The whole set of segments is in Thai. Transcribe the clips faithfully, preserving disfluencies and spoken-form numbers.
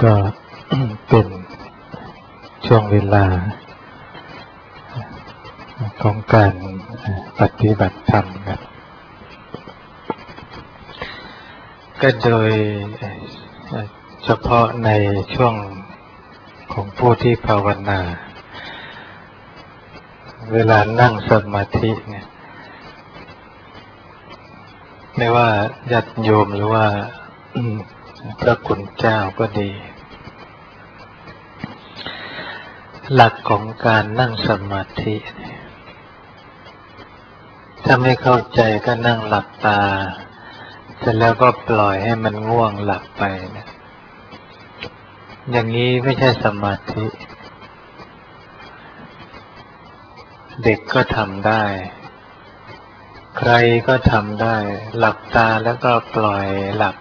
ก็ เป็นช่วงเวลาของการปฏิบัติธรรมครับก็โดยเฉพาะในช่วงของผู้ที่ภาวนาเวลานั่งสมาธิเนี่ยไม่ว่าญาติโยมหรือว่าพระคุณเจ้าก็ดีหลักของการนั่งสมาธิถ้าไม่เข้าใจก็นั่งหลับตาเสร็จแล้วก็ปล่อยให้มันง่วงหลับไปนะอย่างนี้ไม่ใช่สมาธิเด็กก็ทำได้ใครก็ทำได้หลับตาแล้วก็ปล่อยหลับ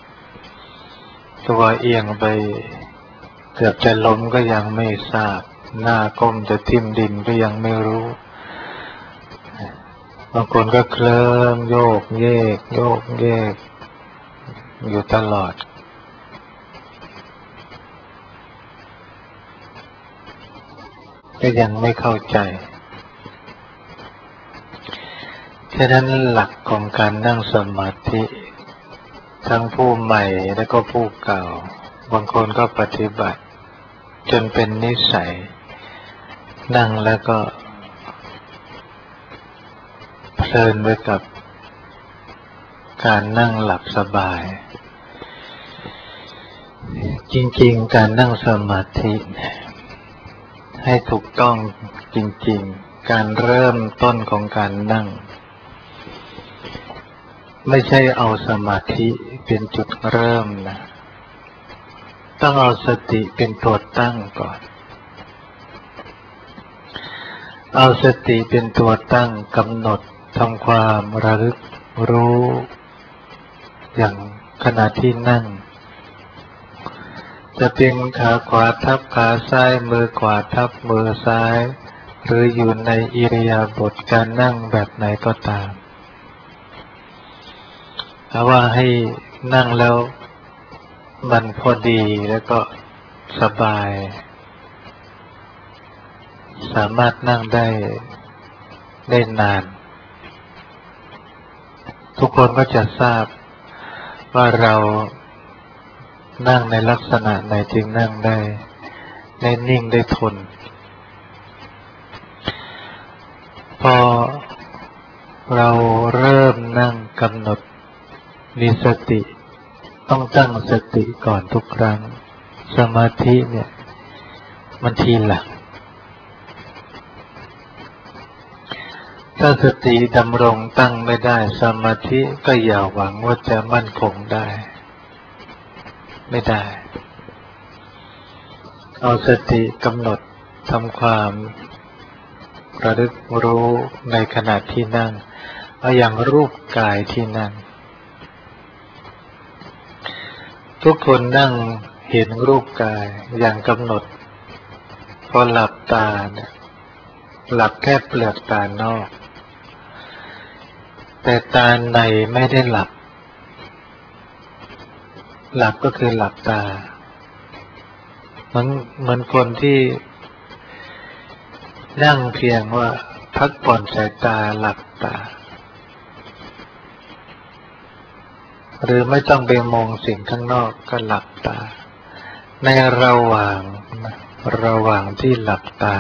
ตัวเอียงไปเกือบจะล้มก็ยังไม่ทราบหน้าก้มจะทิ่มดินก็ยังไม่รู้บางคนก็เคลิ้มโยกเยกโยกเยกอยู่ตลอดก็ยังไม่เข้าใจฉะนั้นหลักของการนั่งสมาธิทั้งผู้ใหม่และก็ผู้เก่าบางคนก็ปฏิบัติจนเป็นนิสัยนั่งแล้วก็เพลินไปกับการนั่งหลับสบายจริงๆการนั่งสมาธิให้ถูกต้องจริงๆการเริ่มต้นของการนั่งไม่ใช่เอาสมาธิเป็นจุดเริ่มนะต้องเอาสติเป็นตัวตั้งก่อนเอาสติเป็นตัวตั้งกำหนดทำความระลึกรู้อย่างขณะที่นั่งจะเป็นขาขวาทับขาซ้ายมือขวาทับมือซ้ายหรืออยู่ในอิริยาบถการนั่งแบบไหนก็ตามถ้าว่าให้นั่งแล้วมันพอดีแล้วก็สบายสามารถนั่งได้ได้นานทุกคนก็จะทราบว่าเรานั่งในลักษณะไหนจึงนั่งได้ได้นิ่งได้ทนพอเราเริ่มนั่งกำหนดมีสติต้องตั้งสติก่อนทุกครั้งสมาธิเนี่ยมันทีหลังถ้าสติดำรงตั้งไม่ได้สมาธิก็อย่าหวังว่าจะมั่นคงได้ไม่ได้เอาสติกำหนดทำความระลึกรู้ในขณะที่นั่งเอาอย่างรูปกายที่นั่งทุกคนนั่งเห็นรูปกายอย่างกำหนดพอหลับตาเนี่ยหลับแค่เปลือกตานอกแต่ตาในไม่ได้หลับหลับก็คือหลับตาเหมือนเหมือนคนที่นั่งเพียงว่าพักผ่อนสายตาหลับตาหรือไม่ต้องไปมองสิ่งข้างนอกก็หลับตาในระหว่างระหว่างที่หลับตา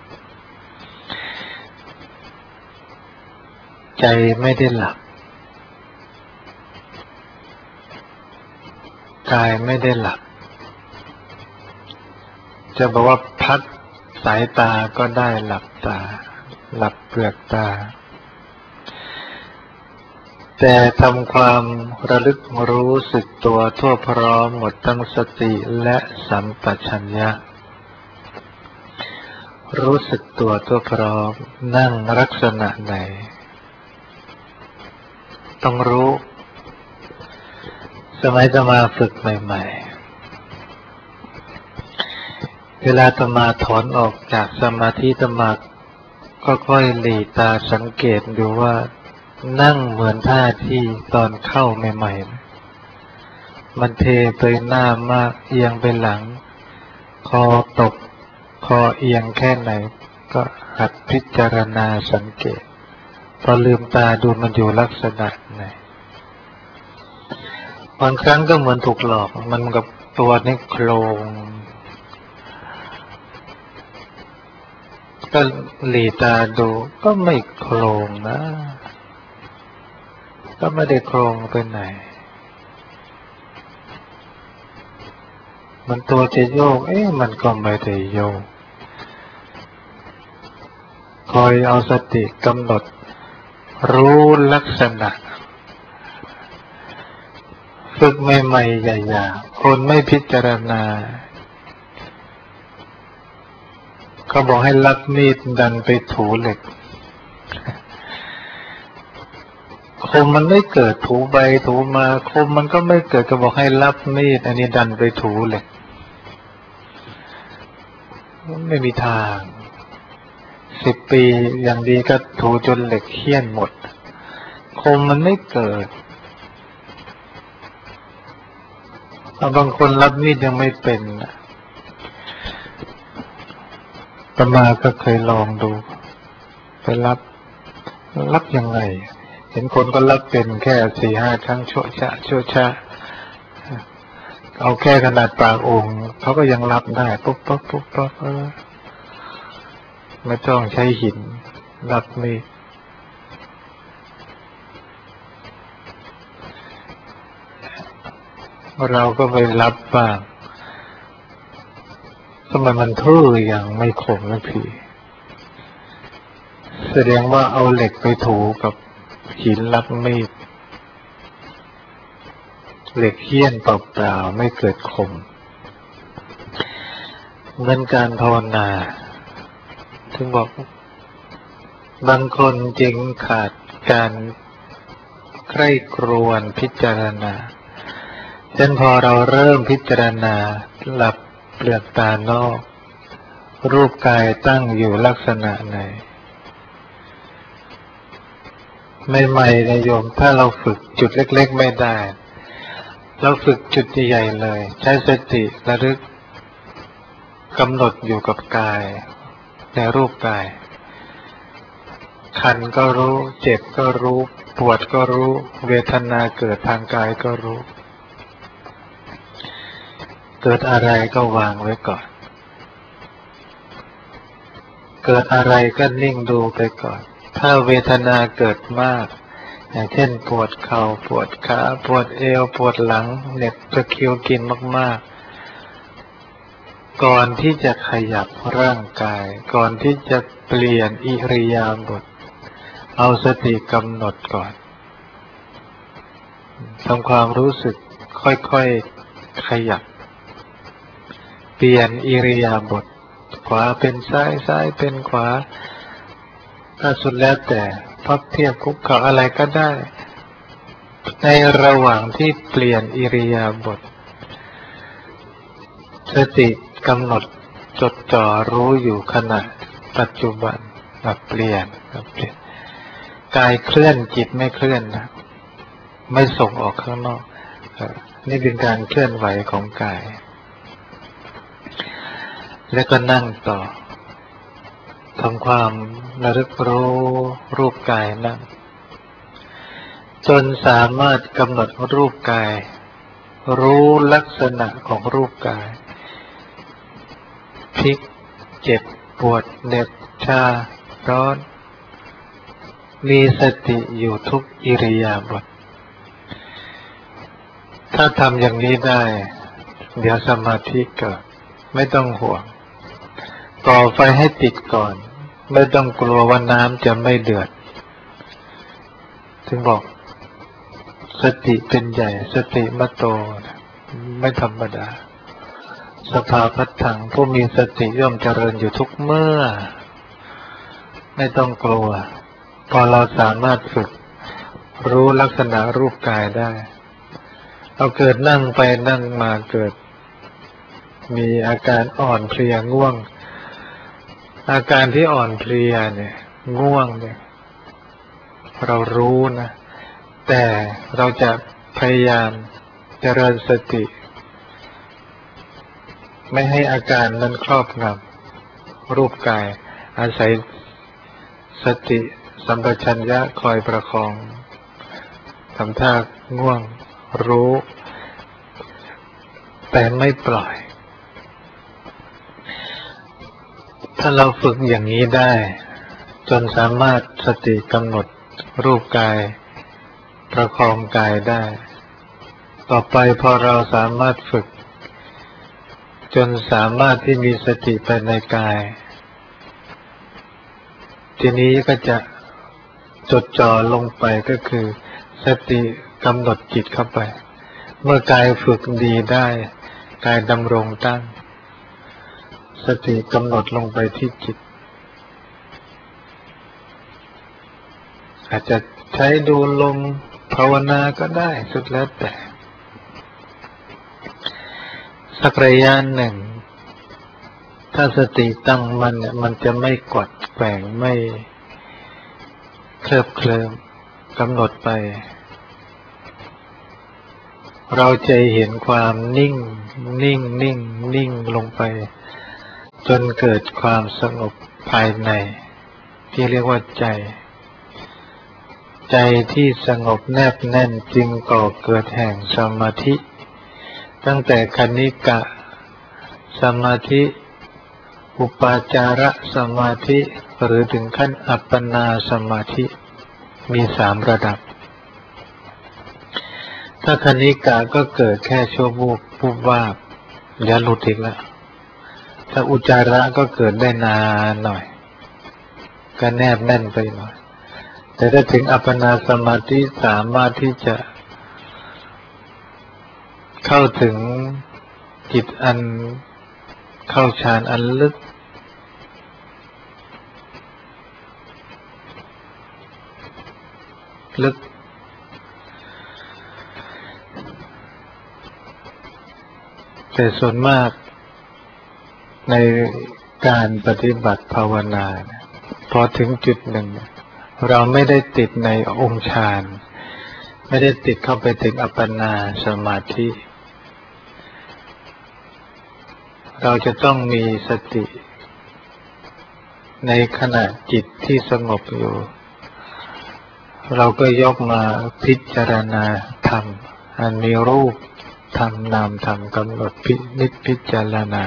ใจไม่ได้หลับกายไม่ได้หลับจะบอกว่าพักสายตาก็ได้หลับตาหลับเปลือกตาแต่ทำความระลึกรู้สึกตัวทั่วพร้อมหมดทั้งสติและสัมปชัญญะรู้สึกตัวทั่วพร้อมนั่งลักษณะไหนต้องรู้สมัยอาตมาฝึกใหม่ๆเวลาอาตมาถอนออกจากสมาธิอาตมาก็ค่อยหลีตาสังเกตดูว่านั่งเหมือนท่าที่ตอนเข้าใหม่ๆมันเทไปหน้ามากเอียงไปหลังคอตกคอเอียงแค่ไหนก็หัดพิจารณาสังเกตพอลืมตาดูมันอยู่ลักษณะไหนบางครั้งก็เหมือนถูกหลอกมันกับตัวนี่โครงก็หลีตาดูก็ไม่โครงนะก็ไม่ได้โครงไปไหนมันตัวจะโยกเอ๊ะมันก็ไม่ได้โยกคอยเอาสติกำหนดรู้ลักษณะฝึกใหม่ๆใหญ่ๆคนไม่พิจารณาเขาบอกให้ลักมีดดันไปถูเหล็กคมมันไม่เกิดถูไปถูมาคมมันก็ไม่เกิดก็บอกให้รับมีดอันนี้ดันไปถูเหล็กไม่มีทางสิบปีอย่างดีก็ถูจนเหล็กเคี้ยนหมดคมมันไม่เกิดบางคนรับมีดยังไม่เป็นอาตมาก็เคยลองดูไปรับรับยังไงเห็นคนก็รับเป็นแค่สี่ห้าครั้งโชะชะโชะชะเอาแค่ขนาดปากโอ่งเขาก็ยังรับได้ปุ๊บปุ๊บปุ๊บปุ๊บไม่ต้องใช้หินรับมีดเราก็ไปรับบ้างทำไมมันทื่ออย่างไม่คมสักทีแสดงว่าเอาเหล็กไปถูกับหินรับมีดเหล็กเหี้ยนเปล่าๆไม่เกิดคมเหมือนการภาวนาถึงบอกบางคนจริงขาดการใคร่ครวญพิจารณาเช่นพอเราเริ่มพิจารณาหลับเปลือกตานอกรูปกายตั้งอยู่ลักษณะไหนใหม่ๆนะโยมถ้าเราฝึกจุดเล็กๆไม่ได้เราฝึกจุดใหญ่ๆเลยใช้สติระลึกกำหนดอยู่กับกายในรูปกายคันก็รู้เจ็บก็รู้ปวดก็รู้เวทนาเกิดทางกายก็รู้เกิดอะไรก็วางไว้ก่อนเกิดอะไรก็นิ่งดูไปก่อนถ้าเวทนาเกิดมากอย่างเช่นปวดเข่าปวดขาปวดเอวปวดหลังเหน็บตะคริวกินมากๆก่อนที่จะขยับร่างกายก่อนที่จะเปลี่ยนอิริยาบถเอาสติกำหนดก่อนทำความรู้สึกค่อยๆขยับเปลี่ยนอิริยาบถขวาเป็นซ้ายซ้ายเป็นขวาถ้าสุดแล้วแต่พับเทียบคุกเข่าอะไรก็ได้ในระหว่างที่เปลี่ยนอิริยาบถสติกำหนดจดจ่อรู้อยู่ขณะปัจจุบันเปลี่ยนเปลี่ยนกายเคลื่อนจิตไม่เคลื่อนนะไม่ส่งออกข้างนอกนี่เป็นการเคลื่อนไหวของกายแล้วก็นั่งต่อทำความระลึกรู้รูปกายนั่งจนสามารถกำหนดรูปกายรู้ลักษณะของรูปกายพลิกเจ็บปวดเหน็บชาร้อนมีสติอยู่ทุกอิริยาบถถ้าทำอย่างนี้ได้เดี๋ยวสมาธิเกิดไม่ต้องห่วงก่อไฟให้ติดก่อนไม่ต้องกลัวว่าน้ำจะไม่เดือดถึงบอกสติเป็นใหญ่สติมัตโตไม่ธรรมดาสภาพัฏฐังผู้มีสติย่อมเจริญอยู่ทุกเมื่อไม่ต้องกลัวพอเราสามารถฝึกรู้ลักษณะรูปกายได้เราเกิดนั่งไปนั่งมาเกิดมีอาการอ่อนเพลียง่วงอาการที่อ่อนเพลียเนี่ยง่วงเนี่ยเรารู้นะแต่เราจะพยายามเจริญสติไม่ให้อาการนั้นครอบงำรูปกายอาศัยสติสัมปชัญญะคอยประคองทำท่าง่วงรู้แต่ไม่ปล่อยถ้าเราฝึกอย่างนี้ได้จนสามารถสติกำหนดรูปกายประคองกายได้ต่อไปพอเราสามารถฝึกจนสามารถที่มีสติไปในกายทีนี้ก็จะจดจ่อลงไปก็คือสติกำหนดจิตเข้าไปเมื่อกายฝึกดีได้กายดำรงตั้งสติกำหนดลงไปที่จิตอาจจะใช้ดูลมภาวนาก็ได้สุดแล้วแต่สักระยะหนึ่งถ้าสติตั้งมันเนี่ยมันจะไม่กวัดแกว่งไม่เคลิบเคลิ้มกำหนดไปเราจะเห็นความนิ่งนิ่งนิ่งนิ่งลงไปจนเกิดความสงบภายในที่เรียกว่าใจใจที่สงบแนบแน่นจึงก่อเกิดแห่งสมาธิตั้งแต่คณิกะสมาธิอุปาจารสมาธิหรือถึงขั้นอัปปนาสมาธิมีสามระดับถ้าคณิกะก็เกิดแค่ชั่ววูบวูบวาบเดี๋ยวหลุดอีกแล้วถ้าอุจจาระก็เกิดได้นานหน่อยก็แนบแน่นไปหน่อยแต่ถ้าถึงอัปปนาสมาธิสามารถที่จะเข้าถึงจิตอันเข้าฌานอันลึกลึกแต่ส่วนมากในการปฏิบัติภาวนาพอถึงจุดหนึ่งเราไม่ได้ติดในองค์ฌานไม่ได้ติดเข้าไปถึงอัปปนาสมาธิเราจะต้องมีสติในขณะจิตที่สงบอยู่เราก็ยกมาพิจารณาธรรมอันมีรูปธรรมนามธรรมกำหนดพินิจพิจารณา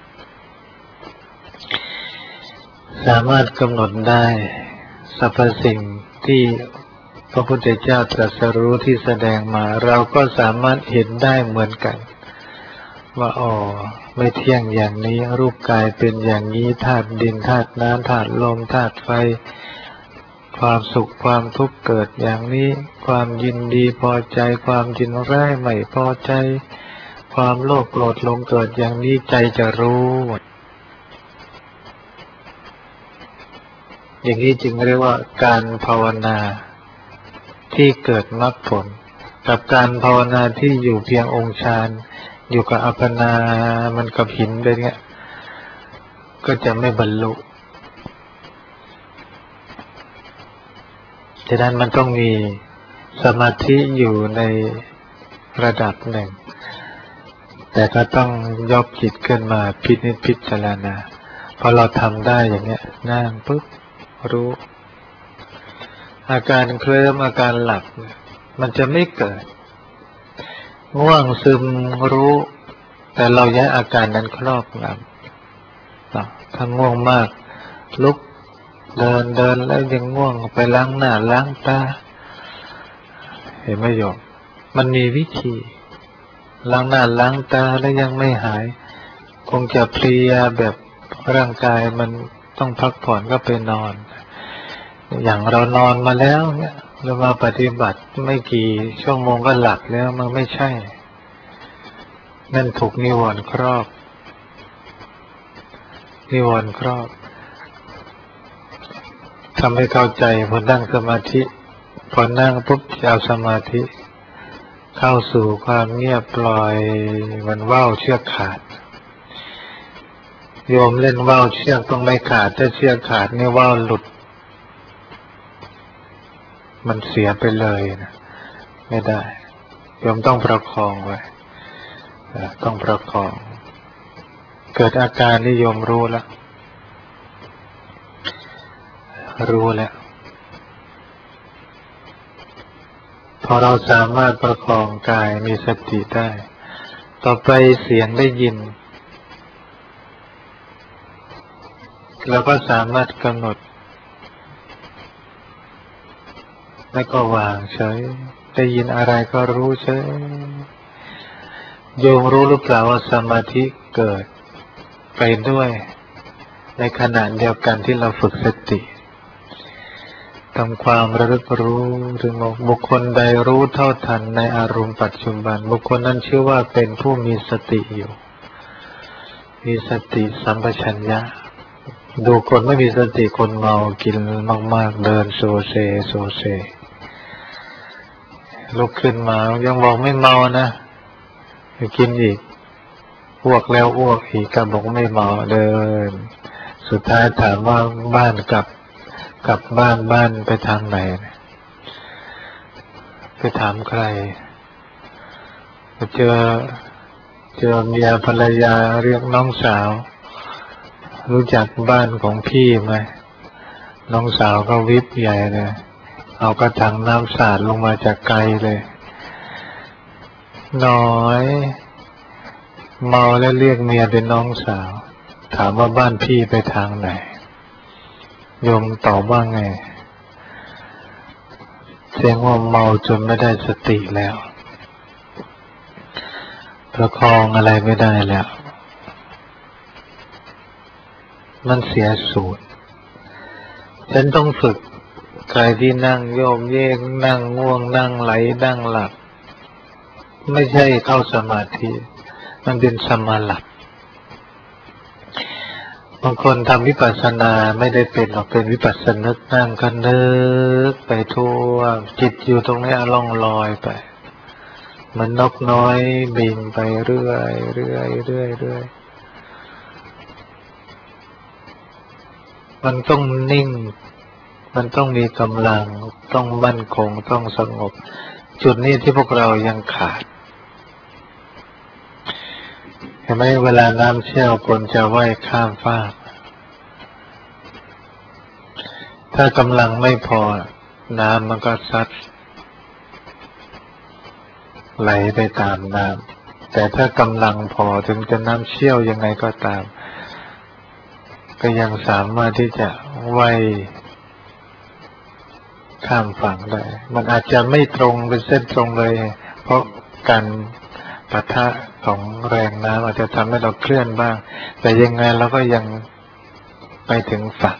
สามารถกำหนดได้สรรพสิ่งที่พระพุทธเจ้าตรัสรู้ที่แสดงมาเราก็สามารถเห็นได้เหมือนกันว่าอ๋อไม่เที่ยงอย่างนี้รูปกายเป็นอย่างนี้ธาตุดินธาตุน้ำธาตุลมธาตุไฟความสุขความทุกข์เกิดอย่างนี้ความยินดีพอใจความยินร้ายไม่พอใจความโลภโกรธหลงเกิดอย่างนี้ใจจะรู้หมดอย่างนี้จึงเรียกว่าการภาวนาที่เกิดมรรคผลกับการภาวนาที่อยู่เพียงองค์ฌานอยู่กับอัปปนามันกับหินไปเงี้ยก็จะไม่บรรลุฉะนั้นมันต้องมีสมาธิอยู่ในระดับหนึ่งแต่ก็ต้องยกจิตขึ้นมาพินิจพิจารณาพอเราทำได้อย่างเงี้ยนั่งปุ๊บรู้อาการเคลิ้มอาการหลับมันจะไม่เกิดง่วงซึมรู้แต่เราย้ายอาการนั้นครอบงำถ้าง่วงมากลุกเดินเดินแล้วยังง่วงไปล้างหน้าล้างตาเห็นไหมโยมมันมีวิธีล้างหน้าล้างตาแล้วยังไม่หายคงจะเพลียแบบร่างกายมันต้องพักผ่อนก็ไปนอนอย่างเรานอนมาแล้วเนี่ยเรามาปฏิบัติไม่กี่ชั่วโมงก็หลับแล้วมันไม่ใช่นั่นถูกนิวรณ์ครอบนิวรณ์ครอบทำให้เข้าใจพอนั่งสมาธิพอนั่งปุ๊บจะเอาสมาธิเข้าสู่ความเงียบปล่อยมันว่าวเชือกขาดโยมเล่นว่าวเชือกต้องไม่ขาดถ้าเชือกขาดนี่ว่าวหลุดมันเสียไปเลยนะไม่ได้โยมต้องประคองไว้ต้องประคองเกิดอาการนิยมรู้แล้วรู้แล้วพอเราสามารถประคองกายมีสติได้ต่อไปเสียงได้ยินเราก็สามารถกำหนดแล้วก็วางเฉยได้ยินอะไรก็รู้เฉยโยมรู้หรือเปล่าว่าสมาธิเกิดไปด้วยในขณะเดียวกันที่เราฝึกสติทำความระลึกรู้ถึงบุคคลใดรู้เท่าทันในอารมณ์ปัจจุบันบุคคลนั้นชื่อว่าเป็นผู้มีสติอยู่มีสติสัมปชัญญะดูคนไม่มีสติคนเมากินมากๆเดินโซเซโซเซลุกขึ้นมายังบอกไม่เมานะกินอีกอ้วกแล้วอ้วกอีกก็บอกไม่เมาเดินสุดท้ายถามว่าบ้านกลับกลับบ้านบ้านไปทางไหนไปถามใครเจอเจอเมียภรรยาเรียกน้องสาวรู้จักบ้านของพี่ไหมน้องสาวก็วิบใหญ่เลยเอากระถางน้ำสาดลงมาจากไกลเลยน้อยเมาแล้วเรียกเมียเป็นน้องสาวถามว่าบ้านพี่ไปทางไหนโยมตอบว่าไงแสดงว่าเมาจนไม่ได้สติแล้วประคองอะไรไม่ได้แล้วมันเสียสูตรฉันต้องฝึกใครที่นั่งโยมเยกนั่งง่วงนั่งไหลนั่งหลับไม่ใช่เข้าสมาธิมันเป็นสมาหลับบางคนทำวิปัสสนาไม่ได้เป็นหรอกเป็นวิปัสสนึกนั่งก็นึกไปทั่วจิตอยู่ตรงนี้ล่องลอยไปเหมือนนกน้อยบินไปเรื่อยเรื่อยเรื่อยเรื่อยมันต้องนิ่งมันต้องมีกำลังต้องมั่นคงต้องสงบจุดนี้ที่พวกเรายังขาดเห็นไหมเวลาน้ำเชี่ยวคนจะว่ายข้ามฟากถ้ากำลังไม่พอน้ำมันก็ซัดไหลไปตามน้ำแต่ถ้ากำลังพอถึงจะน้ำเชี่ยวยังไงก็ตามก็ยังสามารถที่จะว่ายข้ามฝั่งได้มันอาจจะไม่ตรงเป็นเส้นตรงเลยเพราะการปะทะของแรงน้ำอาจจะทำให้เราเคลื่อนบ้างแต่ยังไงเราก็ยังไปถึงฝั่ง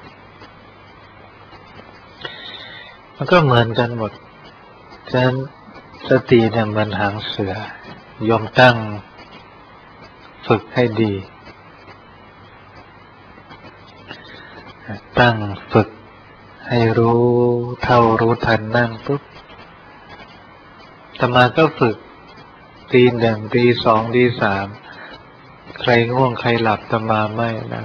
มันก็เหมือนกันหมดฉะนั้นสติเนี่ยมันหางเสือยอมตั้งฝึกให้ดีตั้งฝึกให้รู้เท่ารู้ทันนั่งปุ๊บอาตมาก็ฝึกตีหนึ่งตีสองตีสามใครง่วงใครหลับอาตมาไม่นั่ง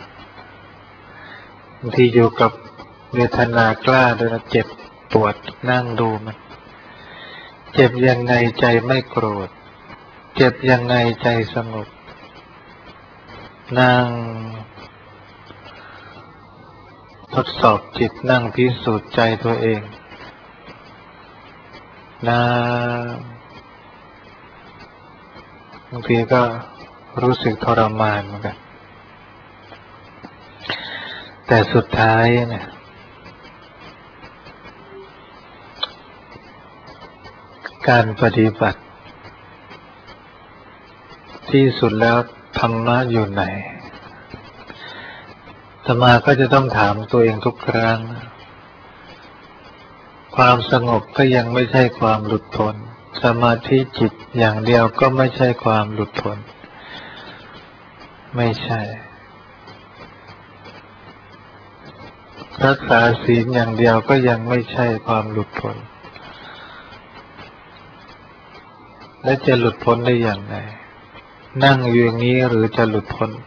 บางทีอยู่กับเวทนากล้าโดยเจ็บปวดนั่งดูมันเจ็บยังไงใจไม่โกรธเจ็บยังไงใจสงบนั่งทดสอบจิตนั่งพิสูจน์ใจตัวเองนั่งบางทีก็รู้สึกทรมานเหมือนกันแต่สุดท้ายเนี่ยการปฏิบัติที่สุดแล้วธรรมะอยู่ไหนอาตมาก็จะต้องถามตัวเองทุกครั้งความสงบก็ยังไม่ใช่ความหลุดพ้นสมาธิจิตอย่างเดียวก็ไม่ใช่ความหลุดพ้นไม่ใช่รักษาศีลอย่างเดียวก็ยังไม่ใช่ความหลุดพ้นและจะหลุดพ้นได้อย่างไรนั่งอยู่อย่างนี้หรือจะหลุดพ้น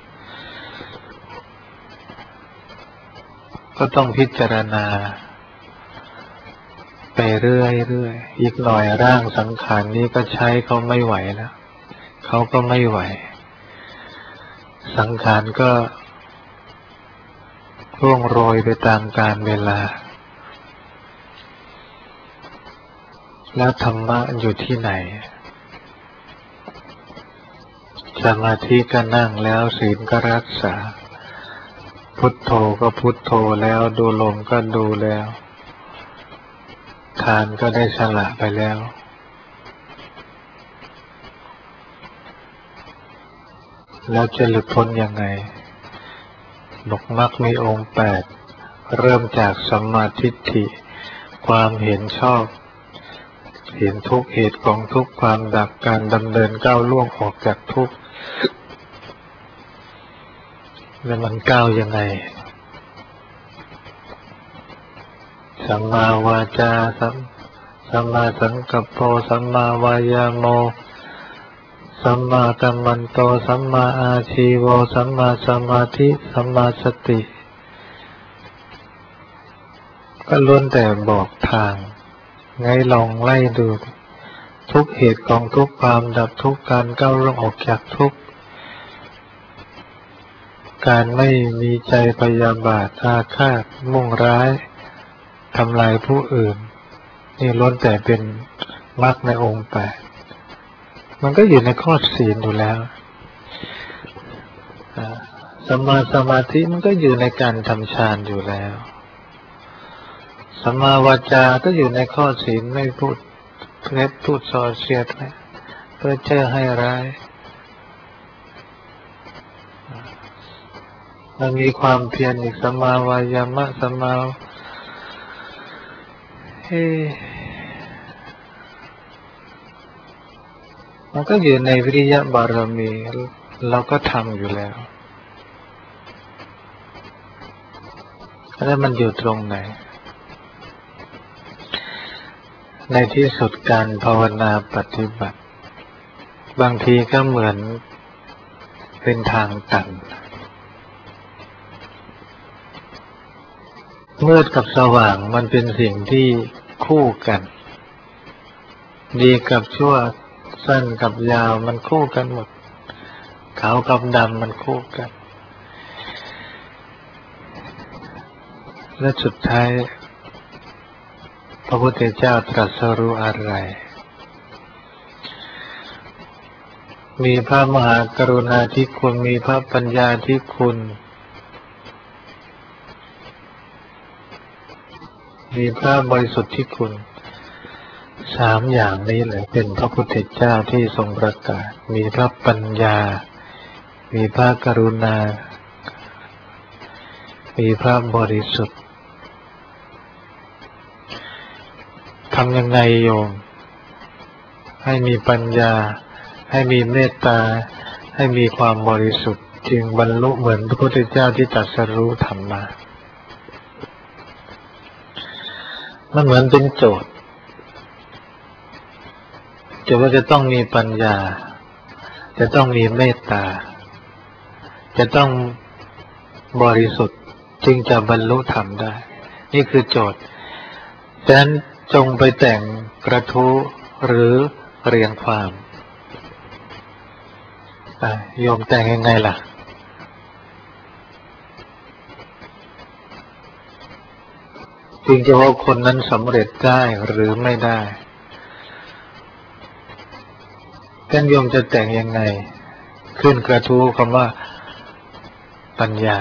ก็ต้องพิจารณาไปเรื่อยเรื่อยอีกหน่อยร่างสังขารนี้ก็ใช้เขาไม่ไหวแล้วเขาก็ไม่ไหวสังขารก็ร่วงโรยไปตามกาลเวลาแล้วธรรมะอยู่ที่ไหนสมาธิก็นั่งแล้วศีลก็รักษาพุทโธก็พุทโธแล้วดูลมก็ดูแล้วทานก็ได้สละไปแล้วแล้วจะหลุดพ้นยังไงบอกมรรคมีองค์แปดเริ่มจากสัมมาทิฏฐิความเห็นชอบเห็นทุกเหตุของทุกความดับการดำเนินก้าวล่วงออกจากทุกข์แล้วมันก้าวยังไงสัมมาวาจาสัมมาสังกัปโปสัมมาวายาโมสัมมากัมมันโตสัมมาอาชีโวสัมมาสมาธิสัมมาสติก็ล้วนแต่บอกทางไงลองไล่ดูทุกเหตุของทุกความดับทุกการก้าวล่วงออกจากทุกการไม่มีใจพยาบาทอาฆาตมุ่งร้ายทำลายผู้อื่นนี่ล้วนแต่เป็นมรรคในองค์แปดมันก็อยู่ในข้อศีลอยู่แล้วสัมมาสมาธิมันก็อยู่ในการทำฌานอยู่แล้วสัมมาวาจาก็อยู่ในข้อศีลไม่พูดเท็จพูดส่อเสียดเพื่อเจ้อให้ร้ายมันมีความเพียรอีกสัมมาวายามะสัมมาเฮ้มันก็อยู่ในวิริยะบารมีเราก็ทำอยู่แล้วแล้วมันอยู่ตรงไหนในที่สุดการภาวนาปฏิบัติบางทีก็เหมือนเป็นทางตันมืดกับสว่างมันเป็นสิ่งที่คู่กันดีกับชั่วสั้นกับยาวมันคู่กันหมดขาวกับดำมันคู่กันและสุดท้ายพระพุทธเจ้าตรัสรู้อะไรมีพระมหากรุณาธิคุณมีพระปัญญาธิคุณมีพระบริสุทธิคุณสามอย่างนี้แหละเป็นพระพุทธเจ้าที่ทรงประกาศมีพระปัญญามีพระกรุณามีพระบริสุทธิ์ทำยังไงโยมให้มีปัญญาให้มีเมตตาให้มีความบริสุทธิ์จึงบรรลุเหมือนพระพุทธเจ้าที่ตรัสรู้ธรรมมามันเหมือนเป็นโจทย์จะว่าจะต้องมีปัญญาจะต้องมีเมตตาจะต้องบริสุทธิ์จึงจะบรรลุธรรมได้นี่คือโจทย์ฉะนั้นจงไปแต่งกระทู้หรือเรียงความโยมแต่งยังไงล่ะจึงจะว่าคนนั้นสำเร็จได้หรือไม่ได้ท่านโยมจะแต่งยังไงขึ้นกระทู้คำว่าปัญญา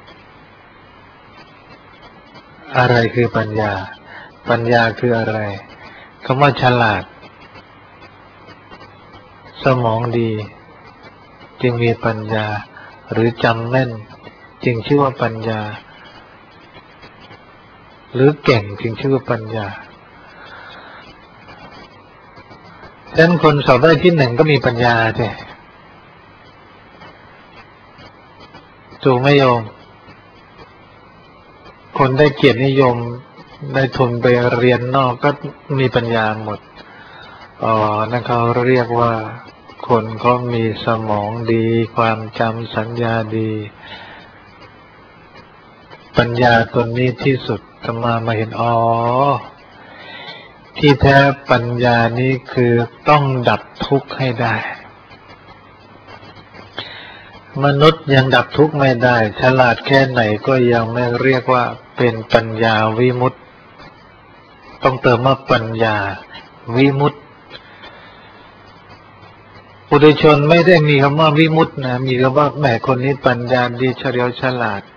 อะไรคือปัญญาปัญญาคืออะไรคำว่าฉลาดสมองดีจึงมีปัญญาหรือจำแม่นจึงชื่อว่าปัญญาหรือเก่งจึงชื่อว่าปัญญาฉะนั้นคนสอบได้ที่หนึ่งก็มีปัญญาใช่ถูกไหมโยมคนได้เกียรตินิยมได้ทุนไปเรียนนอกก็มีปัญญาหมดอ๋อนั่นเขาเรียกว่าคนเขามีสมองดีความจำสัญญาดีปัญญาตัวนี้ที่สุดธรรมามาเห็นอ๋อที่แท้ปัญญานี้คือต้องดับทุกข์ให้ได้มนุษย์ยังดับทุกข์ไม่ได้ฉลาดแค่ไหนก็ยังไม่เรียกว่าเป็นปัญญาวิมุตติต้องเติมว่าปัญญาวิมุตติปุถุชนไม่ได้มีคำว่าวิมุตตินะมีคำว่าแหมคนนี้ปัญญาดีเฉลียวฉลาด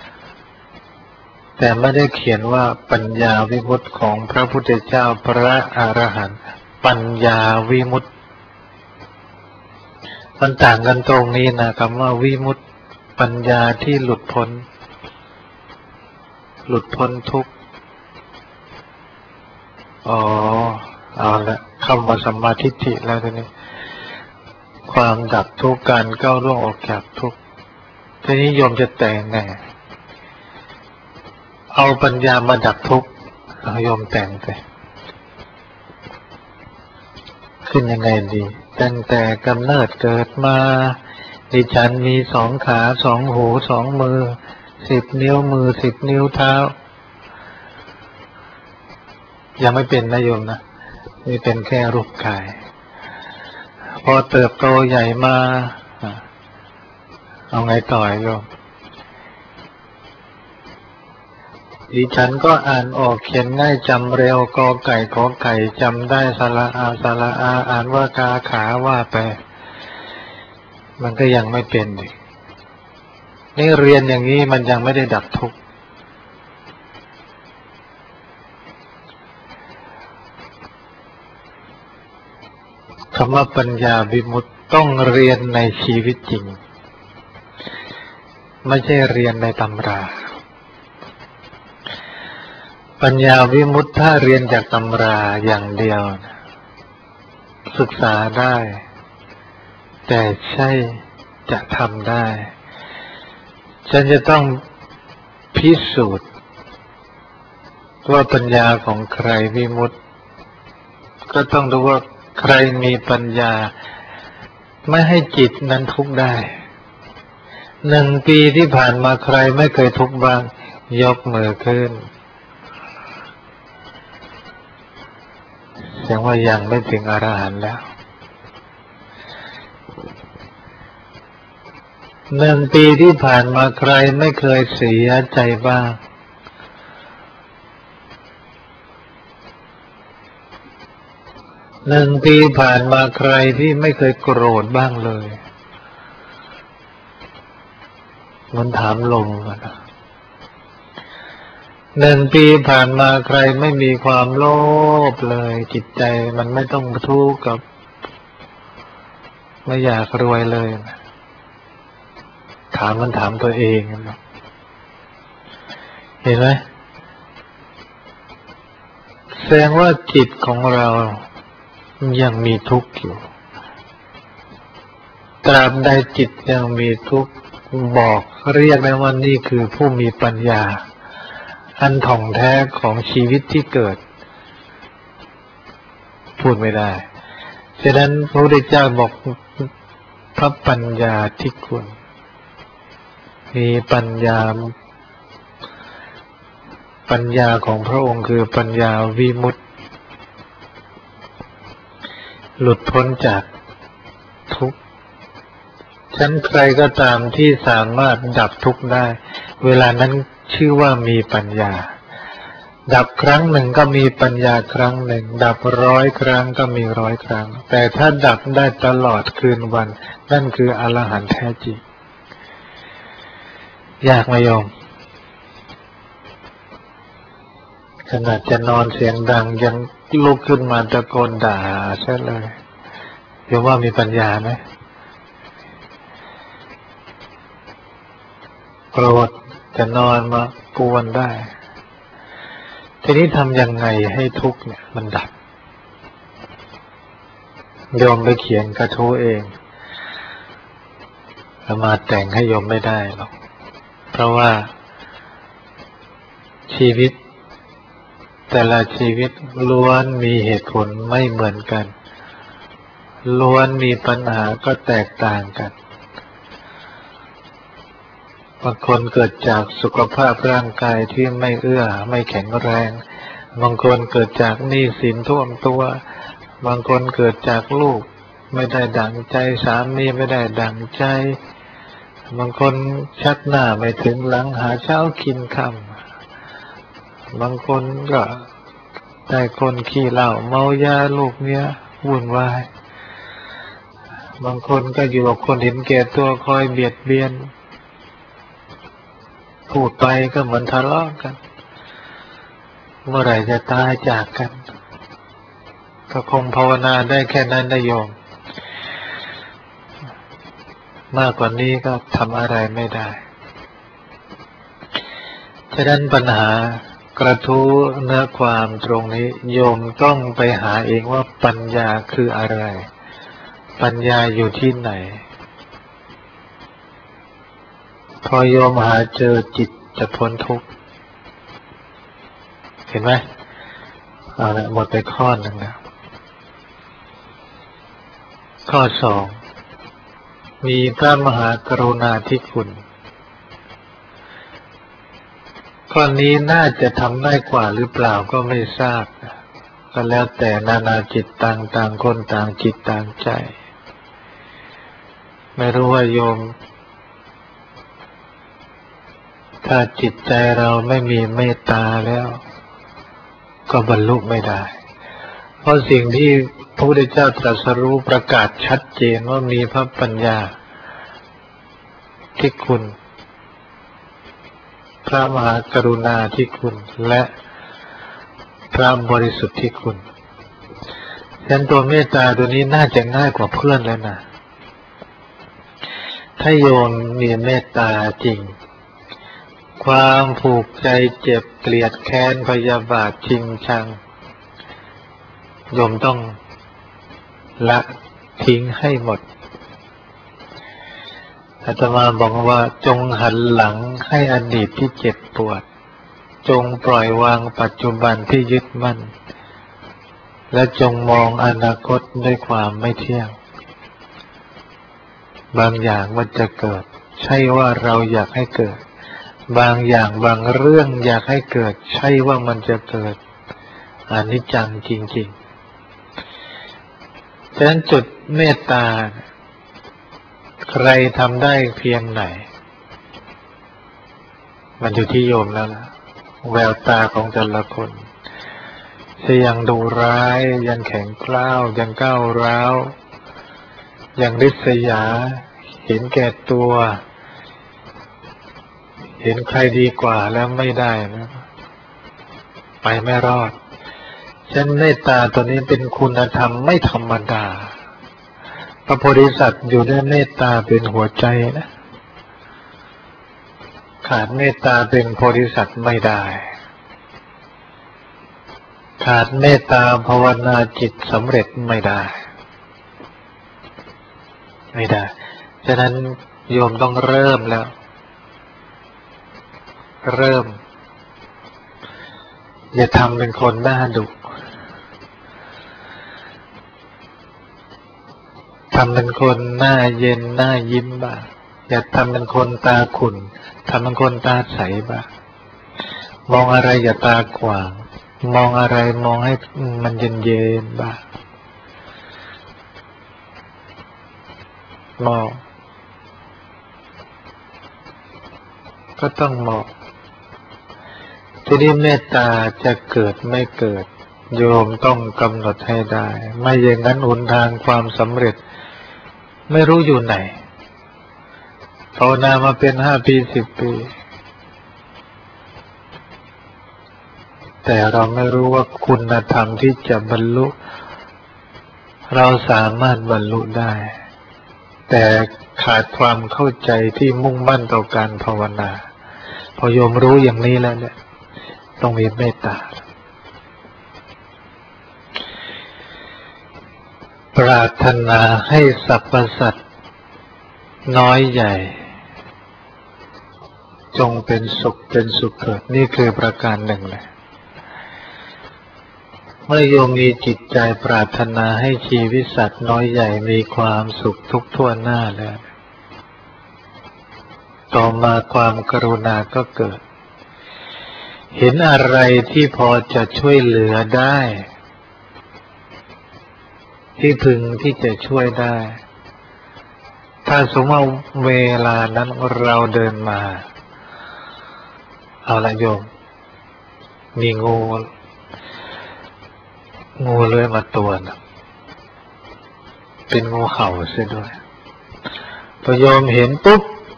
แต่ไม่ได้เขียนว่าปัญญาวิมุตติของพระพุทธเจ้าพระอรหันต์ปัญญาวิมุตติมันต่างกันตรงนี้นะคำว่าวิมุตติปัญญาที่หลุดพ้นหลุดพ้นทุกข์อ๋อเอาละคำว่าสัมมาทิฏฐิแล้วทีนี้ความดับทุกข์การก้าวล่วงออกจากทุกข์ทีนี้โยมจะแต่งไงเอาปัญญามาดับทุกข์โยมแต่งไปขึ้นยังไงดีตั้งแต่กำเนิดเกิดมาดิฉันมีสองขาสองหูสองมือสิบนิ้วมือสิบนิ้วเท้ายังไม่เป็นนะโยมนะนี่เป็นแค่รูปกายพอเติบโตใหญ่มาเอาไงต่อโยมดิฉันก็อ่านออกเขียนง่ายจำเร็วกอไก่ขอไก่จำได้สระอาสระอาอ่านว่ากาขาว่าไปมันก็ยังไม่เป็นดินี่เรียนอย่างนี้มันยังไม่ได้ดับทุกข์คำว่าปัญญาวิมุตติต้องเรียนในชีวิตจริงไม่ใช่เรียนในตำราปัญญาวิมุตติถ้าเรียนจากตำราอย่างเดียวศึกษาได้แต่ใช่จะทำได้ฉันจะต้องพิสูจน์ว่าปัญญาของใครวิมุตติก็ต้องดูว่าใครมีปัญญาไม่ให้จิตนั้นทุกข์ได้หนึ่งปีที่ผ่านมาใครไม่เคยทุกข์บ้างยกมือขึ้นแสดงว่ายังไม่ถึงอรหันต์แล้วหนึ่งปีที่ผ่านมาใครไม่เคยเสียใจบ้างหนึ่งปีผ่านมาใครที่ไม่เคยโกรธบ้างเลยมันถามลมนะหนึ่งปีผ่านมาใครไม่มีความโลภเลยจิตใจมันไม่ต้องทุกข์กับไม่อยากรวยเลยนะถามมันถามตัวเองนะเห็นไหมแสดงว่าจิตของเรายังมีทุกข์อยู่ตราบใดจิตยังมีทุกข์บอกเรียกได้ว่านี่คือผู้มีปัญญาอันถ่องแท้ของชีวิตที่เกิดพูดไม่ได้ฉะนั้นพระพุทธเจ้าบอกพระปัญญาที่คุณมีปัญญาปัญญาของพระองค์คือปัญญาวิมุตติหลุดพ้นจากทุกข์ฉันใครก็ตามที่สามารถดับทุกข์ได้เวลานั้นชื่อว่ามีปัญญาดับครั้งหนึ่งก็มีปัญญาครั้งหนึ่งดับร้อยครั้งก็มีร้อยครั้งแต่ถ้าดับได้ตลอดคืนวันนั่นคืออรหันต์แท้จริงยากไหมโยมขนาดจะนอนเสียงดังยังลุกขึ้นมาตะโกนด่าใช่เลยโยมว่ามีปัญญาไหมโกรธจะนอนมากวนได้ทีนี้ทำยังไงให้ทุกข์เนี่ยมันดับโยมไปเขียนกระทู้เองแล้วมาแต่งให้โยมไม่ได้หรอกเพราะว่าชีวิตแต่ละชีวิตล้วนมีเหตุผลไม่เหมือนกันล้วนมีปัญหาก็แตกต่างกันบางคนเกิดจากสุขภาพร่างกายที่ไม่เอื้อไม่แข็งแรงบางคนเกิดจากหนี้สินท่วมตัวบางคนเกิดจากลูกไม่ได้ดั่งใจสามีไม่ได้ดั่งใจบางคนชักหน้าไม่ถึงหลังหาเช้ากินค่ำบางคนก็ได้คนขี้เหล้าเมายาลูกเมียวุ่นวายบางคนก็อยู่กับคนเห็นแก่ตัวคอยเบียดเบียนพูดไปก็เหมือนทะเลาะกันเมื่อไหร่จะตายจากกันก็คงภาวนาได้แค่นั้นนะโยมมากกว่านี้ก็ทำอะไรไม่ได้ฉะนั้นปัญหากระทู้เนื้อความตรงนี้โยมต้องไปหาเองว่าปัญญาคืออะไรปัญญาอยู่ที่ไหนพอโยมหาเจอจิตจะพ้นทุกข์เห็นไหมเอาละหมดไปข้อหนึ่งแล้วข้อสองมีพระมหากรุณาธิคุณข้อนี้น่าจะทำได้กว่าหรือเปล่าก็ไม่ทราบก็แล้วแต่นานาจิตต่างต่างคนต่างจิตต่างใจไม่รู้ว่าโยมถ้าจิตใจเราไม่มีเมตตาแล้วก็บรรลุไม่ได้เพราะสิ่งที่พระพุทธเจ้าตรัสรู้ประกาศชัดเจนว่ามีพระปัญญาที่คุณพระมหากรุณาธิคุณและพระบริสุทธิ์ที่คุณฉะนั้นตัวเมตตาตัวนี้น่าจะง่ายกว่าเพื่อนแล้วนะถ้าโยมมีเมตตาจริงความผูกใจเจ็บเกลียดแค้นพยาบาทชิงชังโยมต้องละทิ้งให้หมดอาตมาบอกว่าจงหันหลังให้อดีตที่เจ็บปวดจงปล่อยวางปัจจุบันที่ยึดมั่นและจงมองอนาคตด้วยความไม่เที่ยงบางอย่างมันจะเกิดใช่ว่าเราอยากให้เกิดบางอย่างบางเรื่องอยากให้เกิดใช่ว่ามันจะเกิดอนิจจังจริงๆฉะนั้นจุดเมตตาใครทำได้เพียงไหนมันอยู่ที่โยมแล้วล่ะแววตาของแต่ละคนจะยังดุร้ายยังแข็งกร้าวยังก้าวร้าวยังริษยาเห็นแก่ตัวเห็นใครดีกว่าแล้วไม่ได้นะไปไม่รอดฉะนั้นเมตตาตัวนี้เป็นคุณธรรมไม่ธรรมดาพระโพธิสัตว์อยู่ด้วยเมตตาเป็นหัวใจนะขาดเมตตาเป็นโพธิสัตว์ไม่ได้ขาดเมตตาภาวนาจิตสำเร็จไม่ได้ไม่ได้ฉะนั้นโยมต้องเริ่มแล้วเริ่มอย่าทำเป็นคนหน้าดุทำเป็นคนหน้าเย็นหน้ายิ้มบ้างอย่าทำเป็นคนตาขุ่นทำเป็นคนตาใสบ้างมองอะไรอย่าตาขวางมองอะไรมองให้มันเย็นเย็นบ้างมองก็ต้องมองทีนี้เมตตาจะเกิดไม่เกิดโยมต้องกำหนดให้ได้ไม่อย่างนั้นหนทางความสำเร็จไม่รู้อยู่ไหนภาวนามาเป็นห้าปีสิบปีแต่เราไม่รู้ว่าคุณธรรมที่จะบรรลุเราสามารถบรรลุได้แต่ขาดความเข้าใจที่มุ่งมั่นต่อการภาวนาพอโยมรู้อย่างนี้แล้วเนี่ยต้องมีเมตตาปรารถนาให้สรรพสัตว์น้อยใหญ่จงเป็นสุขเป็นสุขเถิดนี่คือประการหนึ่งเลยเมื่อโยมมีจิตใจปรารถนาให้ชีวิตสัตว์น้อยใหญ่มีความสุขทุกทั่วหน้าแล้วต่อมาความกรุณาก็เกิดเห็นอะไรที่พอจะช่วยเหลือได้ที่พึงที่จะช่วยได้ถ้าสมมติเวลานั้นเราเดินมาเอาละโยมมีงูงูเลื้อยมาตัวนะเป็นงูเห่าเสียด้วยพอโยมเห็นปุ๊บ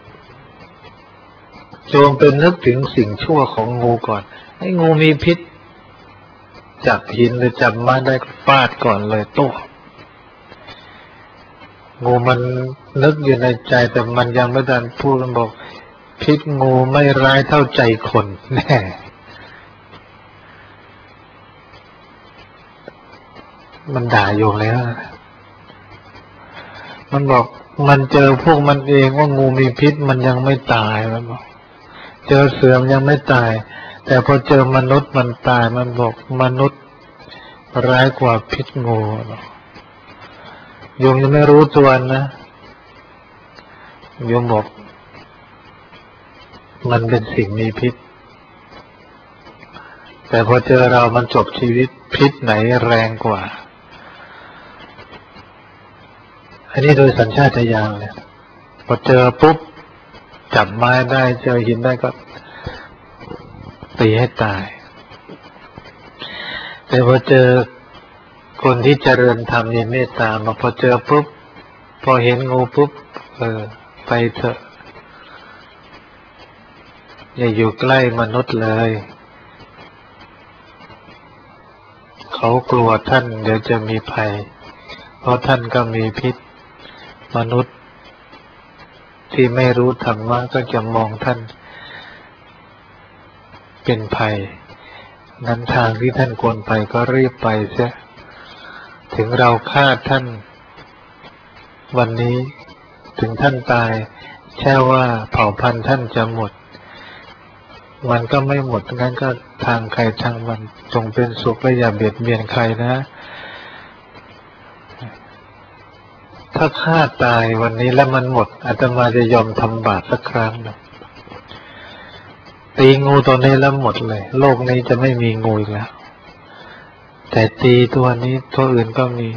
โยมเป็นนึกถึงสิ่งชั่วของงูก่อนไอ้งูมีพิษจับหินหรือจับไม้ได้ฟาดก่อนเลยโต้งูมันนึกอยู่ในใจแต่มันยังไม่ทันพูดมันบอกพิษงูไม่ร้ายเท่าใจคนแน่มันด่าโยมแล้วมันบอกมันเจอพวกมันเองว่างูมีพิษมันยังไม่ตายมันบอกเจอเสือมยังไม่ตายแต่พอเจอมนุษย์มันตายมันบอกมนุษย์ร้ายกว่าพิษงูโยมยังไม่รู้ตัวนะโยมบอกมันเป็นสิ่งมีพิษแต่พอเจอเรามันจบชีวิตพิษไหนแรงกว่าอันนี้โดยสัญชาตญาณเลยพอเจอปุ๊บจับไม้ได้เจอหินได้ก็ตีให้ตายแต่พอเจอคนที่เจริญธรรมมีเมตตามาพอเจอปุ๊บพอเห็นงูปุ๊บเออไปเถอะอย่าอยู่ใกล้มนุษย์เลยเขากลัวท่านเดี๋ยวจะมีภัยเพราะท่านก็มีพิษมนุษย์ที่ไม่รู้ธรรมะก็จะมองท่านเป็นภัยนั้นทางที่ท่านควรไปก็รีบไปเสียถึงเราฆ่าท่านวันนี้ถึงท่านตายแค่ว่าเผ่าพันธุ์ท่านจะหมดมันก็ไม่หมดงั้นก็ทางใครทางมันจงเป็นสุขและอย่าเบียดเบียนใครนะถ้าฆ่าตายวันนี้แล้วมันหมดอาตมาจะยอมทำบาปสักครั้งนะตีงูตัวนี้แล้วหมดเลยโลกนี้จะไม่มีงูอีกแล้วแต่ตีตัวนี้ตัวอื่นก็มี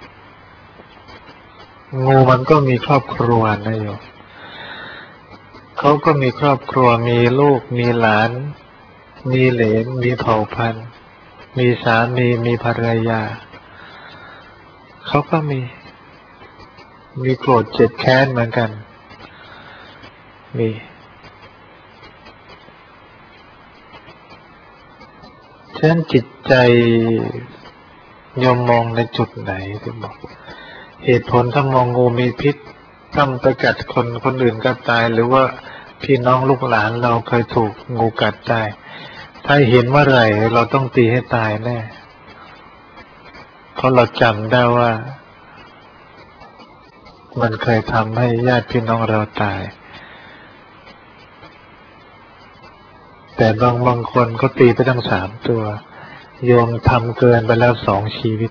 งูมันก็มีครอบครัวนะโยมเขาก็มีครอบครัวมีลูกมีหลานมีเหลนมีเผ่าพันธุ์มีสามีมีภรรยาเขาก็มีมีโกรธเจ็บแค้นเหมือนกันมีฉะนั้นจิตใจโยมมองในจุดไหนที่บอกเหตุผลถ้ามองงูมีพิษถ้ามันไปกัดคนคนอื่นก็ตายหรือว่าพี่น้องลูกหลานเราเคยถูกงูกัดตายถ้าเห็นเมื่อไหร่เราต้องตีให้ตายแน่เพราะเราจำได้ว่ามันเคยทำให้ญาติพี่น้องเราตายแต่บางบางคนก็ตีไปตั้งสามตัวโยมทำเกินไปแล้วสองชีวิต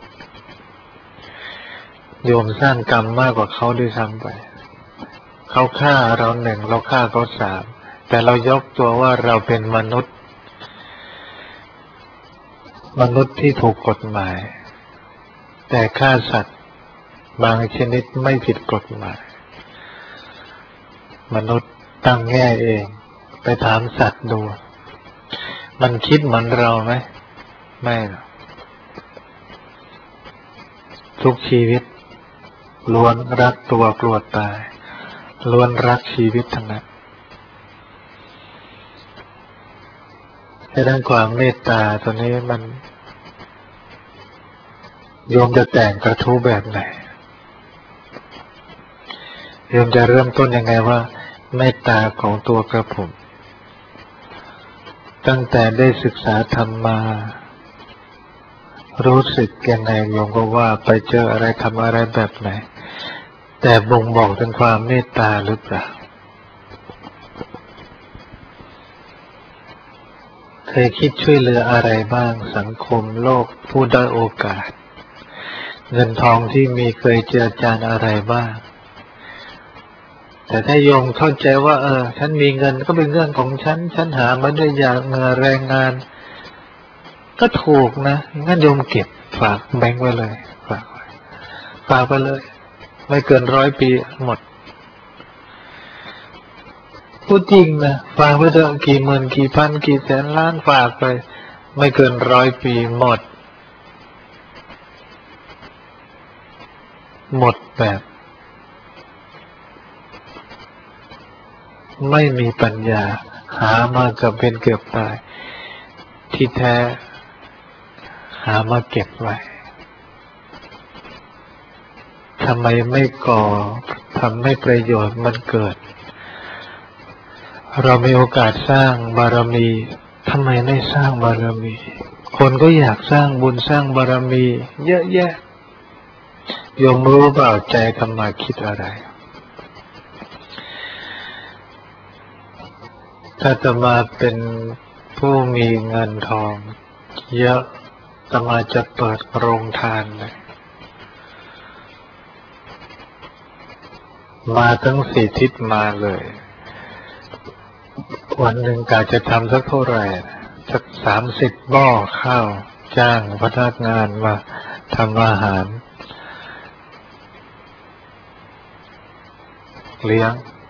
โยมสร้างกรรมมากกว่าเขาด้วยซ้ำไปเขาฆ่าเราหนึ่งเราฆ่าเขาสามแต่เรายกตัวว่าเราเป็นมนุษย์มนุษย์ที่ถูกกฎหมายแต่ฆ่าสัตว์บางชนิดไม่ผิดกฎหมายมนุษย์ตั้งแง่เองไปถามสัตว์ดูมันคิดเหมือนเราไหมไม่หรอกทุกชีวิตล้วนรักตัวกลัวตายล้วนรักชีวิตทั้งนั้นในด้านความเมตตาตัวนี้มันโยมจะแต่งกระทู้แบบไหนโยมจะเริ่มต้นยังไงว่าเมตตาของตัวกระผมตั้งแต่ได้ศึกษาธรรมมารู้สึกยังไงโยมก็ว่าไปเจออะไรทำอะไรแบบไหนแต่บ่งบอกถึงความเมตตาหรือเปล่าเคยคิดช่วยเหลืออะไรบ้างสังคมโลกผู้ด้อยโอกาสเงินทองที่มีเคยเจือจานอะไรบ้างแต่ถ้าโยมเข้าใจว่าเออฉันมีเงินก็เป็นเรื่องของฉันฉันหามาด้วยหยาดเหงื่อแรงงานก็ถูกนะงั้นโยมเก็บฝากแบงก์ไว้เลยฝากไว้ฝากไปเลยไม่เกินร้อยปีหมดพูดจริงนะฝากไปเถอะกี่หมื่นกี่พันกี่แสนล้านฝากไปไม่เกินร้อยปีหมดหมดแบบไม่มีปัญญาหามาเกือบเป็นเกือบตายที่แท้หามาเก็บไว้ทำไมไม่ก่อทำให้ประโยชน์มันเกิดเรามีโอกาสสร้างบารมีทำไมไม่สร้างบารมีคนก็อยากสร้างบุญสร้างบารมีเยอะแยะโยมรู้เปล่าใจธรรมาคิดอะไรถ้าจะมาเป็นผู้มีเงินทองเยอะจะมาจะเปิดโรงทานเลยมาทั้งสี่ทิศมาเลยวันหนึ่งกะจะทำสักเท่าไหร่สักสามสิบหม้อข้าวจ้างพนักงานมาทำอาหารเลี้ยง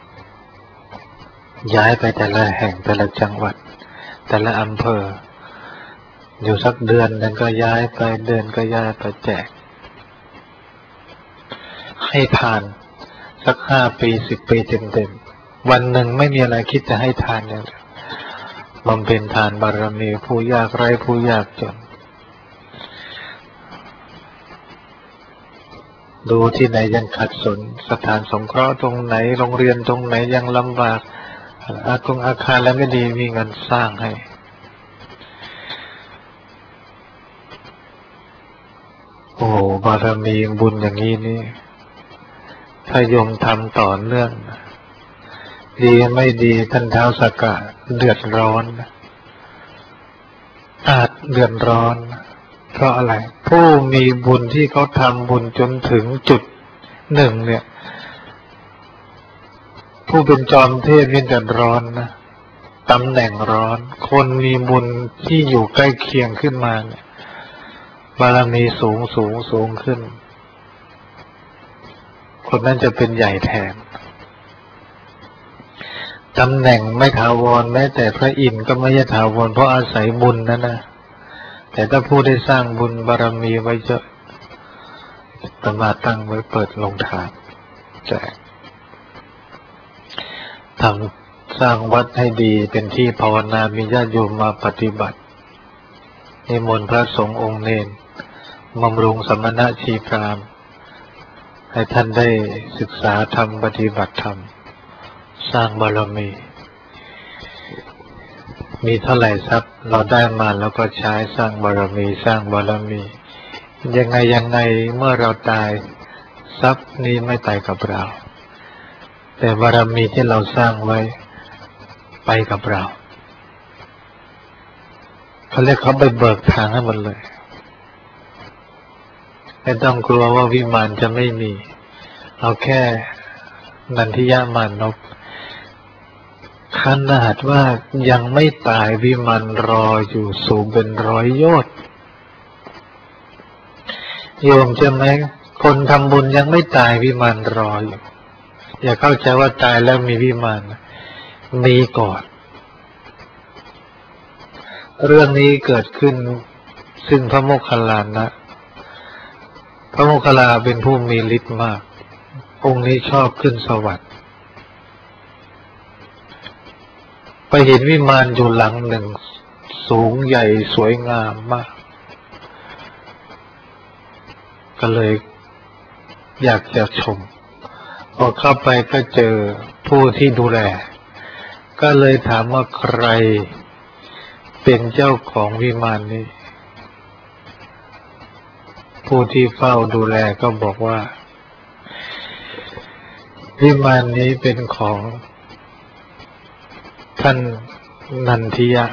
ย้ายไปแต่ละแห่งแต่ละจังหวัดแต่ละอำเภออยู่สักเดือนนึงก็ย้ายไปเดือนก็ย้ายไปแจกให้ทานสักห้าปีสิบปีเต็มๆวันหนึ่งไม่มีอะไรคิดจะให้ทานอย่างเดียวบำเพ็ญทานบารมีผู้ยากไร้ผู้ยากจนดูที่ไหนยังขัดสนสถานสงเคราะห์ตรงไหนโรงเรียนตรงไหนยังลำบากอาคารอาคารแล้วไม่ดีมีเงินสร้างให้โอ้บารมีบุญอย่างนี้นี่ถ้าโยมทำต่อเนื่องดีไม่ดีท่านท้าวสักกะเดือดร้อนอาจเดือดร้อนเพราะอะไรผู้มีบุญที่เขาทำบุญจนถึงจุดหนึ่งเนี่ยผู้เป็นจอมเทพเนี่ยเดือดร้อนนะตำแหน่งร้อนคนมีบุญที่อยู่ใกล้เคียงขึ้นมาเนี่ยบารมีสูงสูงสูงขึ้นคนนั้นจะเป็นใหญ่แทนตำแหน่งไม่ถาวรแม้แต่พระอินทร์ก็ไม่ใช่ถาวรเพราะอาศัยบุญนั่นนะแต่ถ้าผู้ได้สร้างบุญบารมีไว้เยอะตมาตั้งไว้เปิดโรงทานแจกทำสร้างวัดให้ดีเป็นที่ภาวนามีญาติโยมมาปฏิบัตินิมนต์พระสงฆ์องค์เนรบำรุงสมณะชีพราหมณ์ให้ท่านได้ศึกษาธรรมปฏิบัติธรรมสร้างบารมีมีเท่าไหร่ทรัพย์เราได้มาแล้วก็ใช้สร้างบารมีสร้างบารมียังไงยังไงเมื่อเราตายทรัพย์นี้ไม่ตายกับเราแต่บารมีที่เราสร้างไว้ไปกับเราเขาเรียกเขาไปเบิกทางให้หมดเลยไม่ต้องกลัวว่าวิมานจะไม่มีเอาแค่นันทิยามานพขนาดว่ายังไม่ตายวิมานรออยู่สูงเป็นร้อยโยชน์โยมใช่ไหมคนทำบุญยังไม่ตายวิมานรออยู่อย่าเข้าใจว่าตายแล้วมีวิมานมีก่อนเรื่องนี้เกิดขึ้นซึ่งพระโมคคัลลานะพระโมคคัลลาเป็นผู้มีฤทธิ์มากองค์นี้ชอบขึ้นสวรรค์ไปเห็นวิมานอยู่หลังหนึ่งสูงใหญ่สวยงามมากก็เลยอยากจะชมพอเข้าไปก็เจอผู้ที่ดูแลก็เลยถามว่าใครเป็นเจ้าของวิมานนี้ผู้ที่เฝ้าดูแลก็บอกว่าวิมานนี้เป็นของท่านนันทิยะ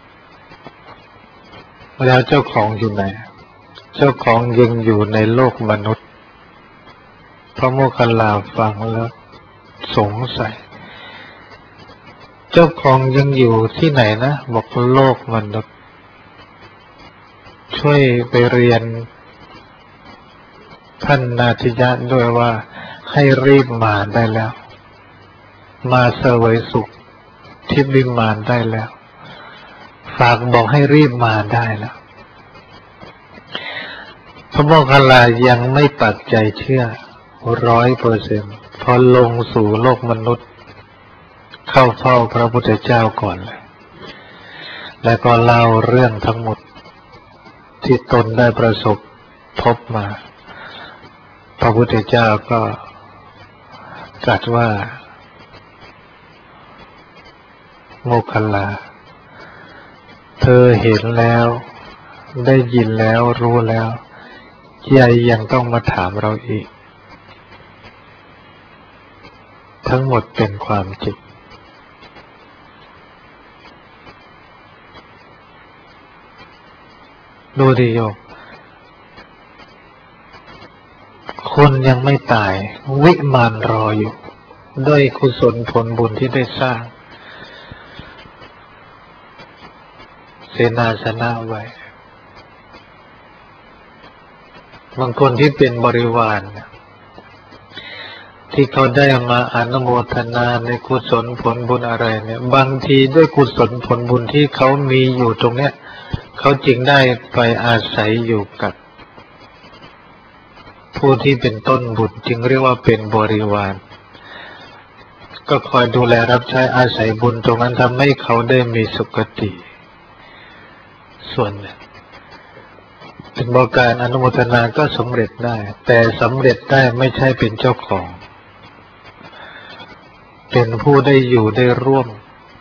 แล้วเจ้าของอยู่ไหนเจ้าของยังอยู่ในโลกมนุษย์พระโมคคัลลาฟังแล้วสงสัยเจ้าของยังอยู่ที่ไหนนะบอกโลกมนุษย์ช่วยไปเรียนท่านนาทิยะด้วยว่าให้รีบมาได้แล้วมาเสวยสุขทิพย์วิมานได้แล้วฝากบอกให้รีบมาได้แล้วพระโมคคัลลายังไม่ปักใจเชื่อร้อยเปอร์เซ็นต์พอลงสู่โลกมนุษย์เข้าเฝ้าพระพุทธเจ้าก่อนเลยแล้วก็เล่าเรื่องทั้งหมดที่ตนได้ประสบพบมาพระพุทธเจ้าก็ตรัสว่าโมคคัลลาเธอเห็นแล้วได้ยินแล้วรู้แล้วใหญ่ยังต้องมาถามเราอีกทั้งหมดเป็นความจริงดูดิโยมคนยังไม่ตายวิมานรออยู่ด้วยกุศลผลบุญที่ได้สร้างเสนาสนะไว้บางคนที่เป็นบริวารที่เขาได้มาอนุโมทนาในกุศลผลบุญอะไรเนี่ยบางทีด้วยกุศลผลบุญที่เขามีอยู่ตรงเนี้ยเขาจึงได้ไปอาศัยอยู่กับผู้ที่เป็นต้นบุญจึงเรียกว่าเป็นบริวารก็คอยดูแลรับใช้อาศัยบุญตรงนั้นทำให้เขาได้มีสุคติส่วนเนี่ยถึงบอกการอนุโมทนาก็สำเร็จได้แต่สำเร็จได้ไม่ใช่เป็นเจ้าของเป็นผู้ได้อยู่ได้ร่วม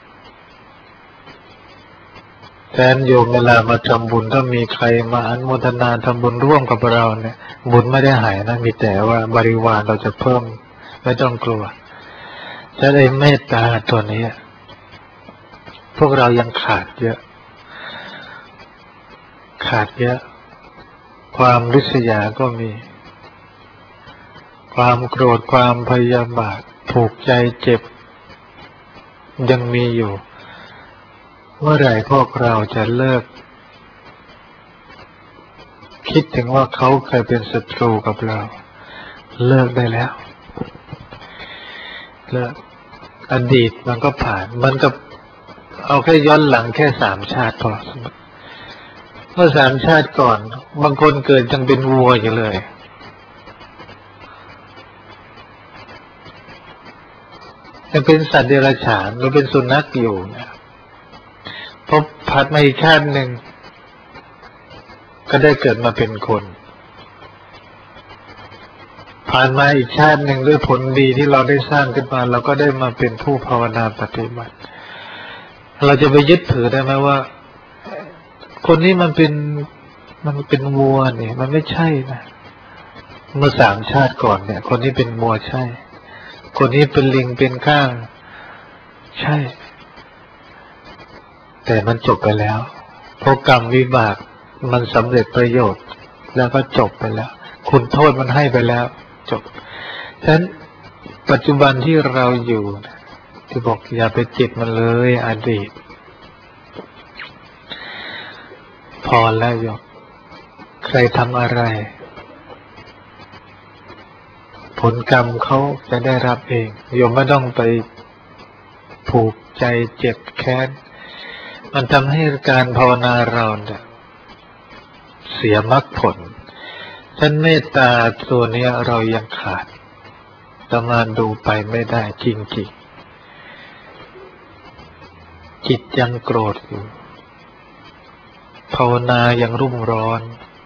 แทนโยมเวลามาทำบุญถ้ามีใครมาอนุโมทนาทำบุญร่วมกับเราเนี่ยบุญไม่ได้หายนะมีแต่ว่าบริวารเราจะเพิ่มไม่ต้องกลัวจะได้เมตตาตัวนี้พวกเรายังขาดเยอะขาดเยอะความริษยาก็มีความโกรธความพยาบาทผูกใจเจ็บยังมีอยู่เมื่อไหร่พวกเราจะเลิกคิดถึงว่าเขาเคยเป็นศัตรูกับเราเลิกได้แล้วเลิกอดีตมันก็ผ่านมันก็เอาแค่ย้อนหลังแค่สามชาติพอเมื่อสามชาติก่อนบางคนเกิดยังเป็นวัวอยู่เลยยังเป็นสัตว์เดรัจฉานหรือเป็นสุนัขอยู่นะพอผัดมาอีกชาติหนึ่งก็ได้เกิดมาเป็นคนผ่านมาอีกชาติหนึ่งด้วยผลดีที่เราได้สร้างขึ้นมาเราก็ได้มาเป็นผู้ภาวนาปฏิบัติเราจะไปยึดถือได้ไหมว่าคนนี้มันเป็นมันเป็นวัวเนี่ยมันไม่ใช่นะเมื่อสามชาติก่อนเนี่ยคนนี้เป็นวัวใช่คนนี้เป็นลิงเป็นข้างใช่แต่มันจบไปแล้วเพราะกรรมวิบากมันสำเร็จประโยชน์แล้วก็จบไปแล้วคุณโทษมันให้ไปแล้วจบฉะนั้นปัจจุบันที่เราอยู่ที่บอกอย่าไปจิตมันเลยอดีตพอแล้วโยมใครทำอะไรผลกรรมเขาจะได้รับเองโยมไม่ต้องไปผูกใจเจ็บแค้นมันทำให้การภาวนาเราเนี่ยเสียมรรคผลท่านเมตตาตัวนี้เรายังขาดประมาณดูไปไม่ได้จริงๆจิตยังโกรธอยู่ภาวนายังรุ่มร้อน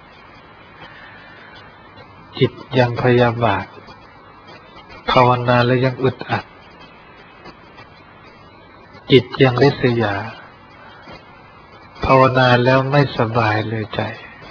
จิตยังพยาบาทภาวนาแล้วยังอึดอัดจิตยังริษยาภาวนาแล้วไม่สบายเลยใจ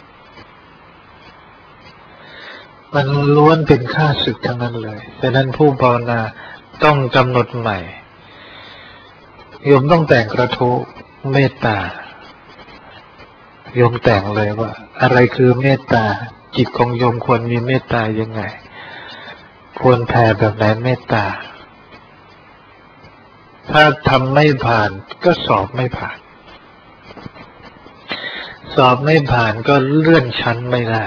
มันล้วนเป็นข้าศึกทั้งนั้นเลยฉะนั้นผู้ภาวนาต้องกำหนดใหม่โยมต้องแต่งกระทู้เมตตาโยมแต่งเลยว่าอะไรคือเมตตาจิตของโยมควรมีเมตตายังไงควรแผ่แบบไหนเมตตาถ้าทำไม่ผ่านก็สอบไม่ผ่านสอบไม่ผ่านก็เลื่อนชั้นไม่ได้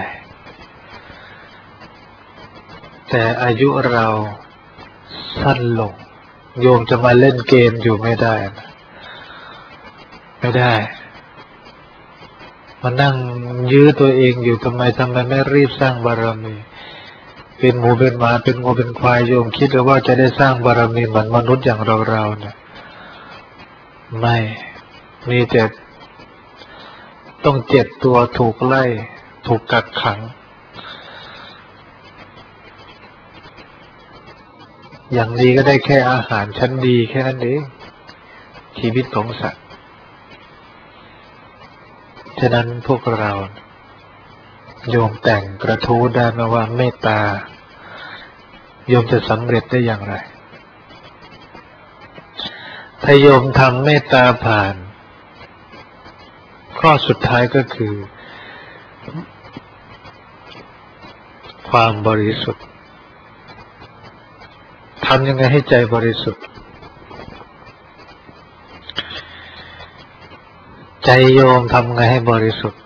แต่อายุเราสั้นลงโยมจะมาเล่นเกมอยู่ไม่ได้นะไม่ได้มานั่งยื้อตัวเองอยู่ทำไมทำไมไม่รีบสร้างบารมีเป็นหมูเป็นหมาเป็นงูเป็นควายโยมคิดว่าจะได้สร้างบารมีเหมือนมนุษย์อย่างเราๆเนี่ยไม่มีแต่ต้องเจ็บตัวถูกไล่ถูกกักขังอย่างนี้ก็ได้แค่อาหารชั้นดีแค่นั้นเองชีวิตของสัตว์ฉะนั้นพวกเราโยมแต่งกระทู้ได้ไหมว่าเมตตาโยมจะสำเร็จได้อย่างไรถ้าโยมทำเมตตาผ่านข้อสุดท้ายก็คือความบริสุทธิ์ทำยังไงให้ใจบริสุทธิ์ใจโยมทำไงให้บริสุทธิ์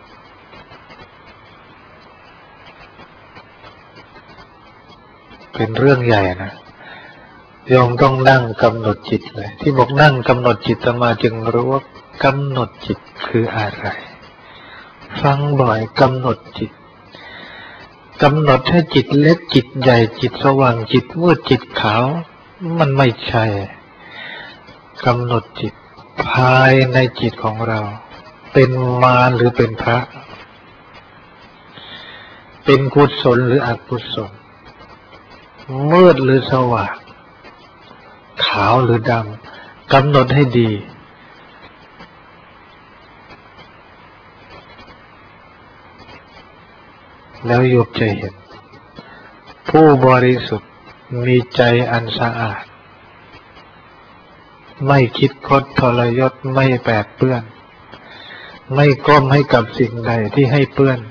เป็นเรื่องใหญ่นะโยมต้องนั่งกำหนดจิตเลยที่บอกนั่งกำหนดจิตอาตมาจึงรู้ว่ากำหนดจิตคืออะไรฟังบ่อยกำหนดจิตกำหนดให้จิตเล็กจิตใหญ่จิตสว่างจิตมืดจิตขาวมันไม่ใช่กำหนดจิตภายในจิตของเราเป็นมารหรือเป็นพระเป็นกุศลหรืออกุศลมืดหรือสว่างขาวหรือดำกำหนดให้ดีแล้วโยมจะเห็นผู้บริสุทธิ์มีใจอันสะอาดไม่คิดคดทรยศไม่แปดเปื้อนไม่ก้มให้กับสิ่งใดที่ให้เปื้อน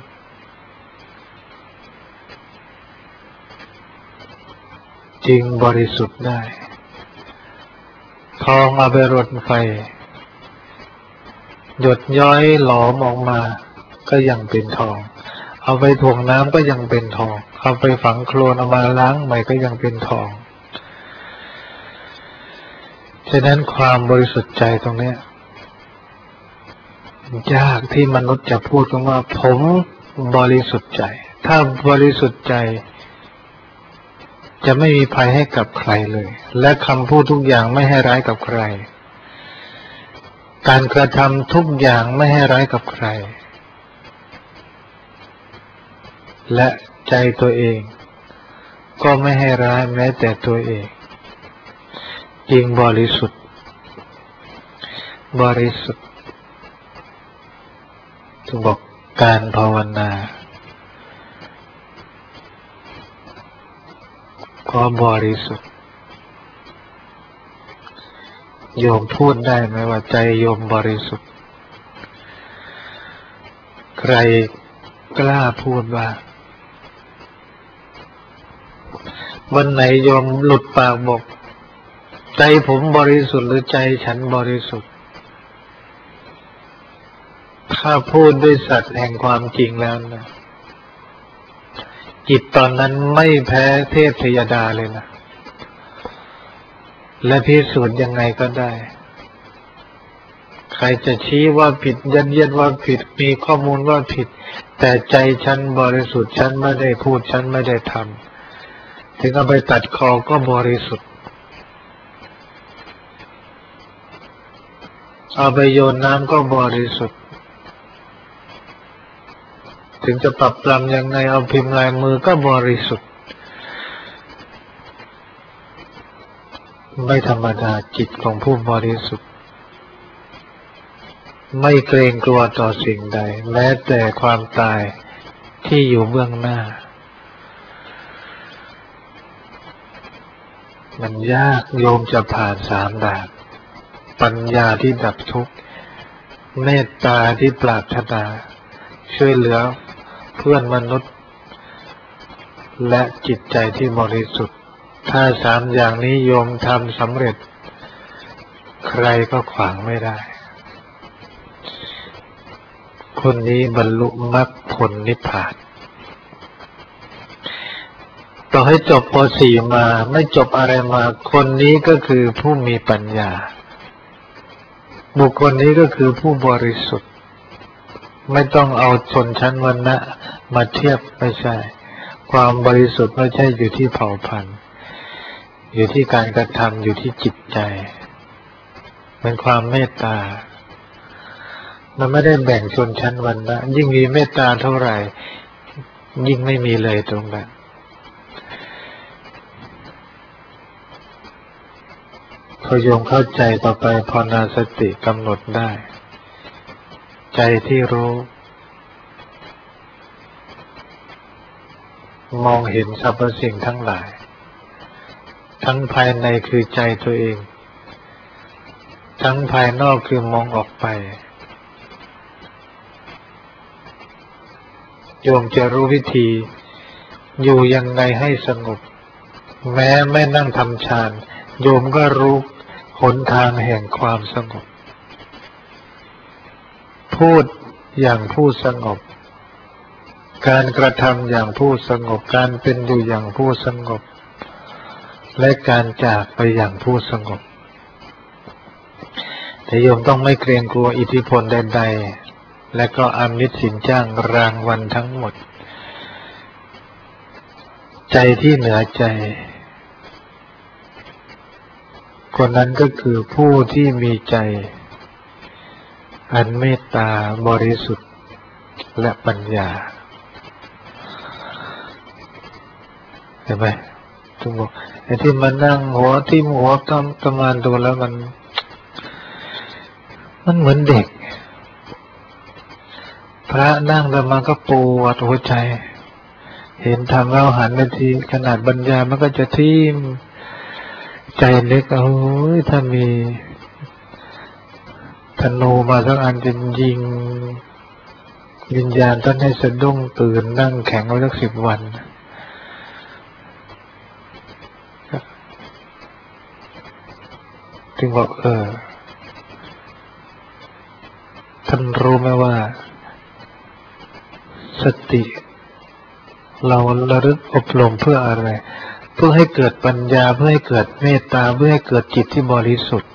จึงบริสุทธิ์ได้ทองเอาไปรดไฟหยดย้อยหลอมออกมาก็ยังเป็นทองเอาไปถ่วงน้ำก็ยังเป็นทองเอาไปฝังโคลนเอามาล้างใหม่ก็ยังเป็นทองฉะนั้นความบริสุทธิ์ใจตรงนี้ยากที่มนุษย์จะพูดกันว่าผมบริสุทธิ์ใจถ้าบริสุทธิ์ใจจะไม่มีภัยให้กับใครเลยและคำพูดทุกอย่างไม่ให้ร้ายกับใครการกระทำทุกอย่างไม่ให้ร้ายกับใครและใจตัวเองก็ไม่ให้ร้ายแม้แต่ตัวเองจริงบริสุทธิ์บริสุทธิ์จึงบอกการภาวนาก็บริสุทธิ์โยมพูดได้ไหมว่าใจโยมบริสุทธิ์ใครกล้าพูดว่าวันไหนโยมหลุดปากบอกใจผมบริสุทธิ์หรือใจฉันบริสุทธิ์ถ้าพูดด้วยสัตย์แห่งความจริงแล้วนะจิตตอนนั้นไม่แพ้เทพเทวดาเลยนะและพิสูจน์ยังไงก็ได้ใครจะชี้ว่าผิดยันเยียดว่าผิดมีข้อมูลว่าผิดแต่ใจฉันบริสุทธิ์ฉันไม่ได้พูดฉันไม่ได้ทำถึงเอาไปตัดคอก็บริสุทธิ์เอาไปโยนน้ำก็บริสุทธิ์ถึงจะปรับปรำยังไงเอาพิมพ์ลายมือก็บริสุทธิ์ไม่ธรรมดาจิตของผู้บริสุทธิ์ไม่เกรงกลัวต่อสิ่งใดแม้แต่ความตายที่อยู่เบื้องหน้ามันยากโยมจะผ่านสามด่านปัญญาที่ดับทุกข์เมตตาที่ปรารถนาช่วยเหลือเพื่อนมนุษย์และจิตใจที่บริสุทธิ์ถ้าสามอย่างนี้โยมทำสำเร็จใครก็ขวางไม่ได้คนนี้บรรลุมรรคผลนิพพานต่อให้จบป สี่ มาไม่จบอะไรมาคนนี้ก็คือผู้มีปัญญาบุคคลนี้ก็คือผู้บริสุทธิ์ไม่ต้องเอาชนชั้นวรรณะมาเทียบไม่ใช่ความบริสุทธิ์ไม่ใช่อยู่ที่เผ่าพันธุ์อยู่ที่การกระทำอยู่ที่จิตใจเป็นความเมตตามันไม่ได้แบ่งชนชั้นวรรณะยิ่งมีเมตตาเท่าไหร่ยิ่งไม่มีเลยตรงนั้นพอโยมเข้าใจต่อไปภาวนาสติกำหนดได้ใจที่รู้มองเห็นสรรพสิ่งทั้งหลายทั้งภายในคือใจตัวเองทั้งภายนอกคือมองออกไปโยมจะรู้วิธีอยู่ยังไงให้สงบแม้ไม่นั่งทำฌานโยมก็รู้หนทางแห่งความสงบพูดอย่างผู้สงบการกระทำอย่างผู้สงบการเป็นอยู่อย่างผู้สงบและการจากไปอย่างผู้สงบแต่โยมต้องไม่เกรงกลัวอิทธิพลใดๆและก็อามิตรสินจ้างรางวัลทั้งหมดใจที่เหนือใจคนนั้นก็คือผู้ที่มีใจอันเมตตาบริสุทธิ์และปัญญาเห็นไหมทุกบอกไอ้ที่มานั่งหัวทิ่มหัวกำประมาณดูแล้วมันมันเหมือนเด็กพระนั่งแล้วมันก็ปวดหัวใจเห็นทำแล้วหันไปทีขนาดบรรยายมันก็จะทิ่มใจเล็กโอ้ยถ้ามีธนูมาสักอันจะยิงวิญญาณท่านให้สะดุ้งตื่นนั่งแข็งไว้สักสิบวันจึงบอกเออท่านรู้ไหมว่าสติเราระลึกอบรมเพื่ออะไรเพื่อให้เกิดปัญญาเพื่อให้เกิดเมตตาเพื่อให้เกิดจิตที่บริสุทธิ์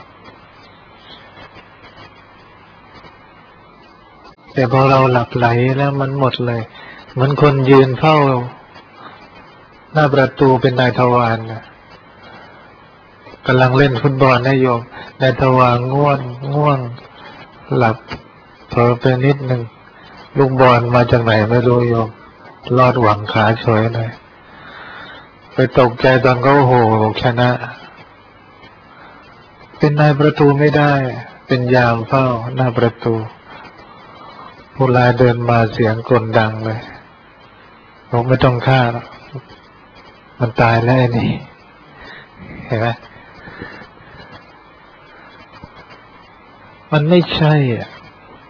แต่พอเราหลับไหลแล้วมันหมดเลยเหมือนคนยืนเฝ้าหน้าประตูเป็นนายทวารนะกำลังเล่นฟุตบอลนายโยมนายทวารง่วงง่วงหลับเผลอไปนิดหนึ่งลูกบอลมาจากไหนไม่รู้โยมลอดหวังขาเฉยเลยไปตกใจตอนเขาโหชนะเป็นนายประตูไม่ได้เป็นยามเฝ้าหน้าประตูผู้ร้ายเดินมาเสียงกลดังเลยผมไม่ต้องฆ่ามันตายแล้วนี่เห็นไหมมันไม่ใช่อ่ะ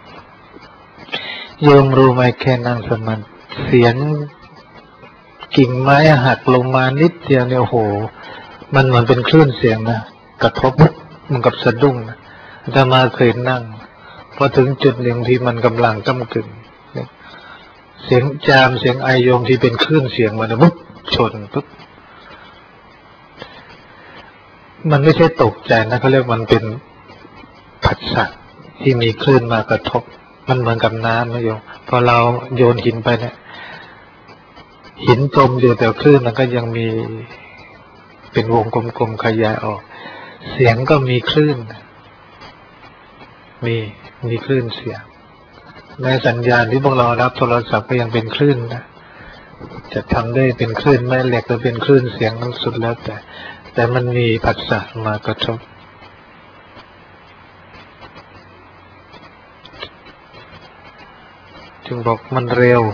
โยมรู้ไหมแค่นั่งสมาธิเสียงกิ่งไม้หักลงมานิดเดียวเนี่ยโอ้โหมันเหมือนเป็นคลื่นเสียงนะกระทบมันกับสะดุ้งนะถ้ามาเคยนั่งพอถึงจุดหนึ่งที่มันกำลังก้ำกึ่งเสียงจามเสียงไอโยมที่เป็นคลื่นเสียงมันปุ๊บชนปุ๊บมันไม่ใช่ตกใจนะเขาเรียกมันเป็นผัสสะที่มีคลื่นมากระทบมันเหมือนกับน้ำนะโยมพอเราโยนหินไปเนี่ยหินจมอยู่แต่คลื่นมันก็ยังมีเป็นวงกลมๆขยายออกเสียงก็มีคลื่นมีมีคลื่นเสียงในสัญญาณที่พวกเรารับโทรศัพท์ก็ยังเป็นคลื่นนะจะทำได้เป็นคลื่นแม่เหล็กหรือเป็นคลื่นเสียงนั้นสุดแล้วแต่แต่มันมีผัสสะมากระทบจึงบอกมันเร็ว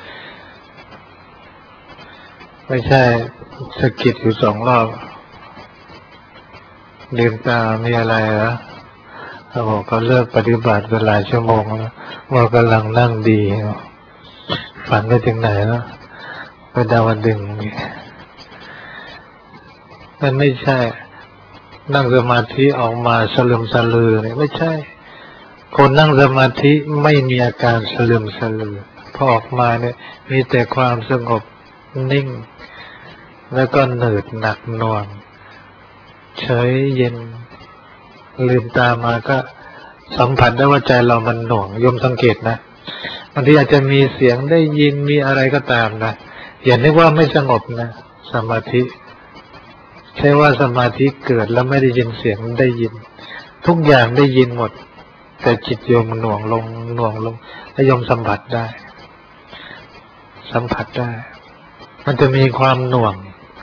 ไม่ใช่สะกิดอยู่สองรอบลืมตามีอะไรเหรอเขาบอกเขาเลิกปฏิบัติเวลาชั่วโมงแล้วว่ากำลังนั่งดีฝันไปถึงไหนแล้วไปดาวดึงมันไม่ใช่นั่งสมาธิออกมาสลึมสลือเนี่ยไม่ใช่คนนั่งสมาธิไม่มีอาการสลึมสลือพอออกมาเนี่ยมีแต่ความสงบนิ่งแล้วก็เหนืดหนักหน่วงเฉยเย็นลืมตามาก็สัมผัสได้ว่าใจเรามันหน่วงโยมสังเกตนะบางทีอาจจะมีเสียงได้ยินมีอะไรก็ตามนะอย่านึกว่าไม่สงบนะสมาธิใช่ว่าสมาธิเกิดแล้วไม่ได้ยินเสียงได้ยินทุกอย่างได้ยินหมดแต่จิตโยมหน่วงลงหน่วงลงและโยมสัมผัสได้สัมผัสได้มันจะมีความหน่วง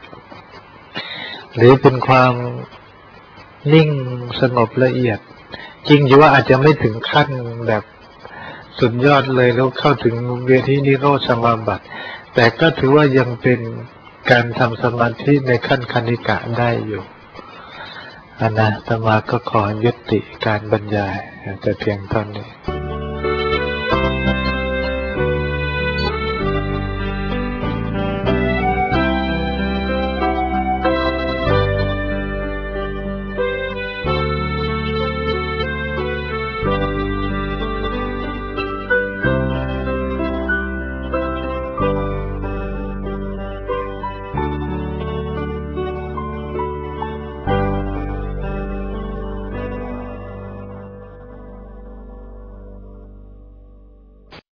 หรือเป็นความนิ่งสงบละเอียดจริงอยู่ว่าอาจจะไม่ถึงขั้นแบบสุดยอดเลยแล้วเข้าถึงเวทีนิโรธสมาบัติแต่ก็ถือว่ายังเป็นการทำสมาธิในขั้นคณิกะได้อยู่อันนะอาตมาก็ขอยุติการบรรยายแต่เพียงเท่านี้